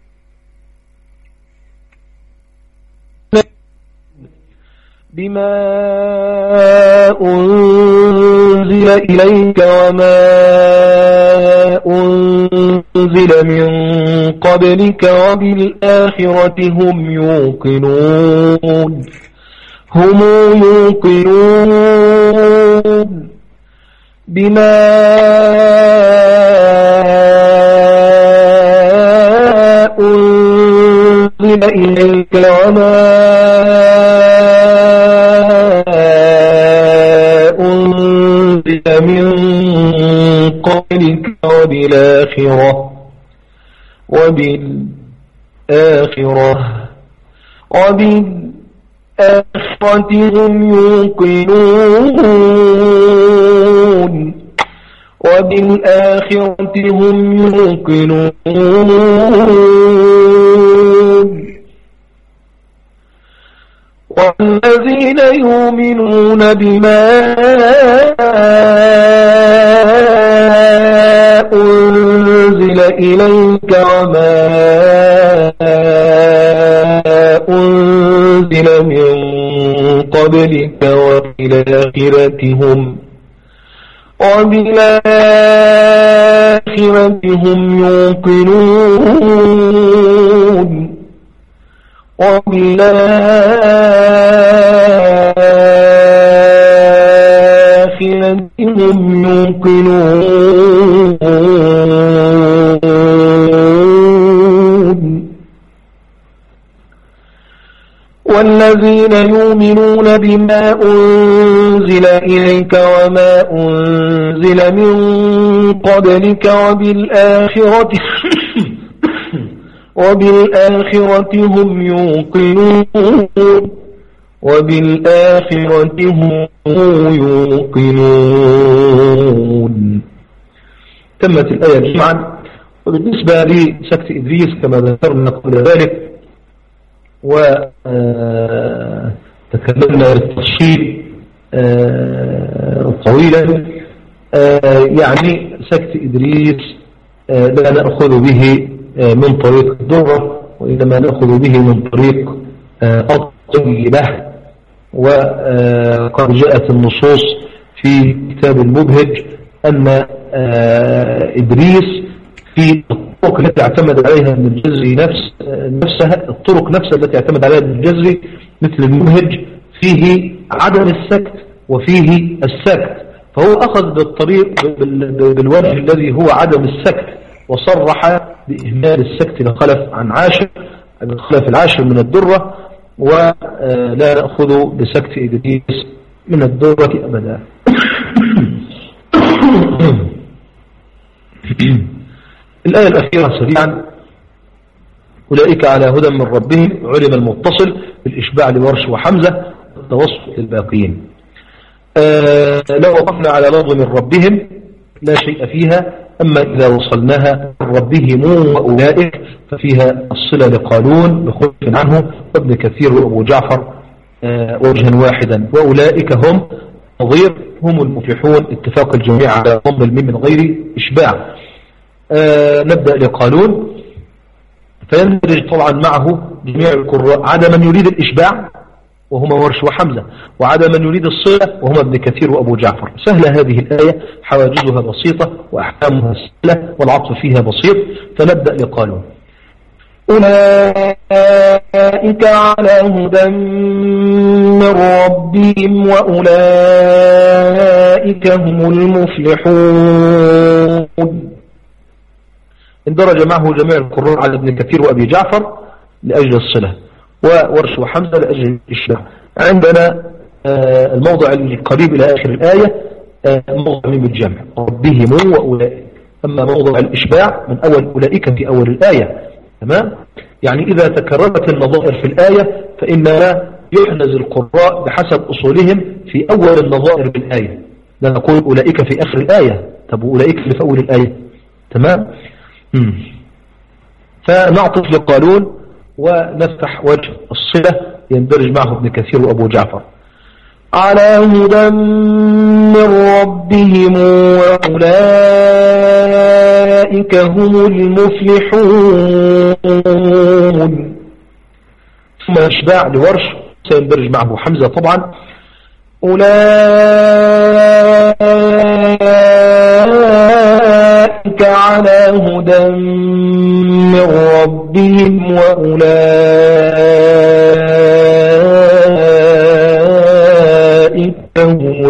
بما أنزل إليك وما أنزل من قبلك وبالآخرة هم يوقنون. هم يوقنون بما أنزل إليك وما أنزل من قبلك وبالآخرة هم يوقنون. وبالآخرة هم يوقنون. والذين يؤمنون بما أنزل إليك وما أنزل من قبلك وبالآخرة هم يوقنون. وبالآخرة هم يوقنون. والذين يؤمنون بما أنزل إليك وما أنزل من قبلك وبالآخرة هم يوقنون. وبالآخرة هم يوقنون. تمت الآية جمعا. وبالنسبة لسكت إدريس كما ذكرنا قبل ذلك وتكلمنا بالتفصيل طويلا، يعني سكت إدريس لا نأخذ به من طريق الدرة، وإنما نأخذ به من طريق الطيبة. وقد جاءت النصوص في كتاب المبهج أن إدريس في الطرق التي اعتمد عليها ابن الجزري نفسها، الطرق نفسها التي اعتمد عليها ابن الجزري مثل المبهج فيه عدم السكت وفيه السكت، فهو أخذ بالطريق بالوجه الذي هو عدم السكت، وصرح بإهمال السكت لخلف عن عاشر، الخلف العاشر من الدرة، ولا نأخذ بسكت إدريس من الدرة أبدا. الآية الأخيرة سريعا: أولئك على هدى من ربهم. علم المتصل بالإشباع لورش وحمزة التوسط للباقيين. لو وقفنا على لفظ من ربهم لا شيء فيها، أما إذا وصلناها من ربهم وأولئك ففيها الصلة لقالون بخلف عنه وابن كثير وأبو جعفر وجها واحدا. وأولئك هم نظير هم المفلحون، اتفاق الجميع على ضم الميم من غير إشباع. نبدأ لقالون، فيندرج طبعا معه جميع القراء عدا من يريد الإشباع وهما ورش وحمزة، وعدا من يريد الصلة وهما ابن كثير وأبو جعفر. سهلة هذه الآية، حواجزها بسيطة وأحكامها سهلة والعطف فيها بسيط. فنبدأ لقالون: أولئك على هدى من ربهم وأولئك هم المفلحون. اندرج معه جميع القراء على ابن كثير وأبي جعفر لأجل الصلة، وورش وحمزة لأجل الإشباع. عندنا الموضع القريب إلى آخر الآية موضع ميم الجمع ربهم وأولئك، أما موضع الإشباع من أول أولئك في أول الآية. تمام؟ يعني إذا تكررت النظائر في الآية فإننا يحنز القراء بحسب أصولهم في أول النظائر بالآية، لا نقول أولئك في آخر الآية. طب أولئك في أول الآية. تمام؟ فنعطف لقالون ونفتح وجه الصلة يندرج معه ابن كثير وأبو جعفر: على هدى من ربهم وأولئك هم المفلحون. ثم إشباع لورش سيندرج معه حمزة طبعا: أولئك على هدى من ربهم وأولئك هم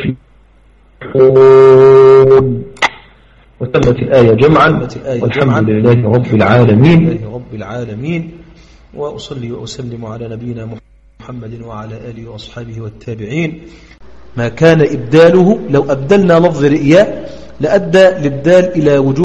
المفلحون. وتمت الآية جمعا، والحمد لله رب العالمين. وأصلي وأسلم على نبينا محمد وعلى آله وأصحابه والتابعين. ما كان إبداله، لو أبدلنا لفظ رئياء لأدى للدال إلى وجود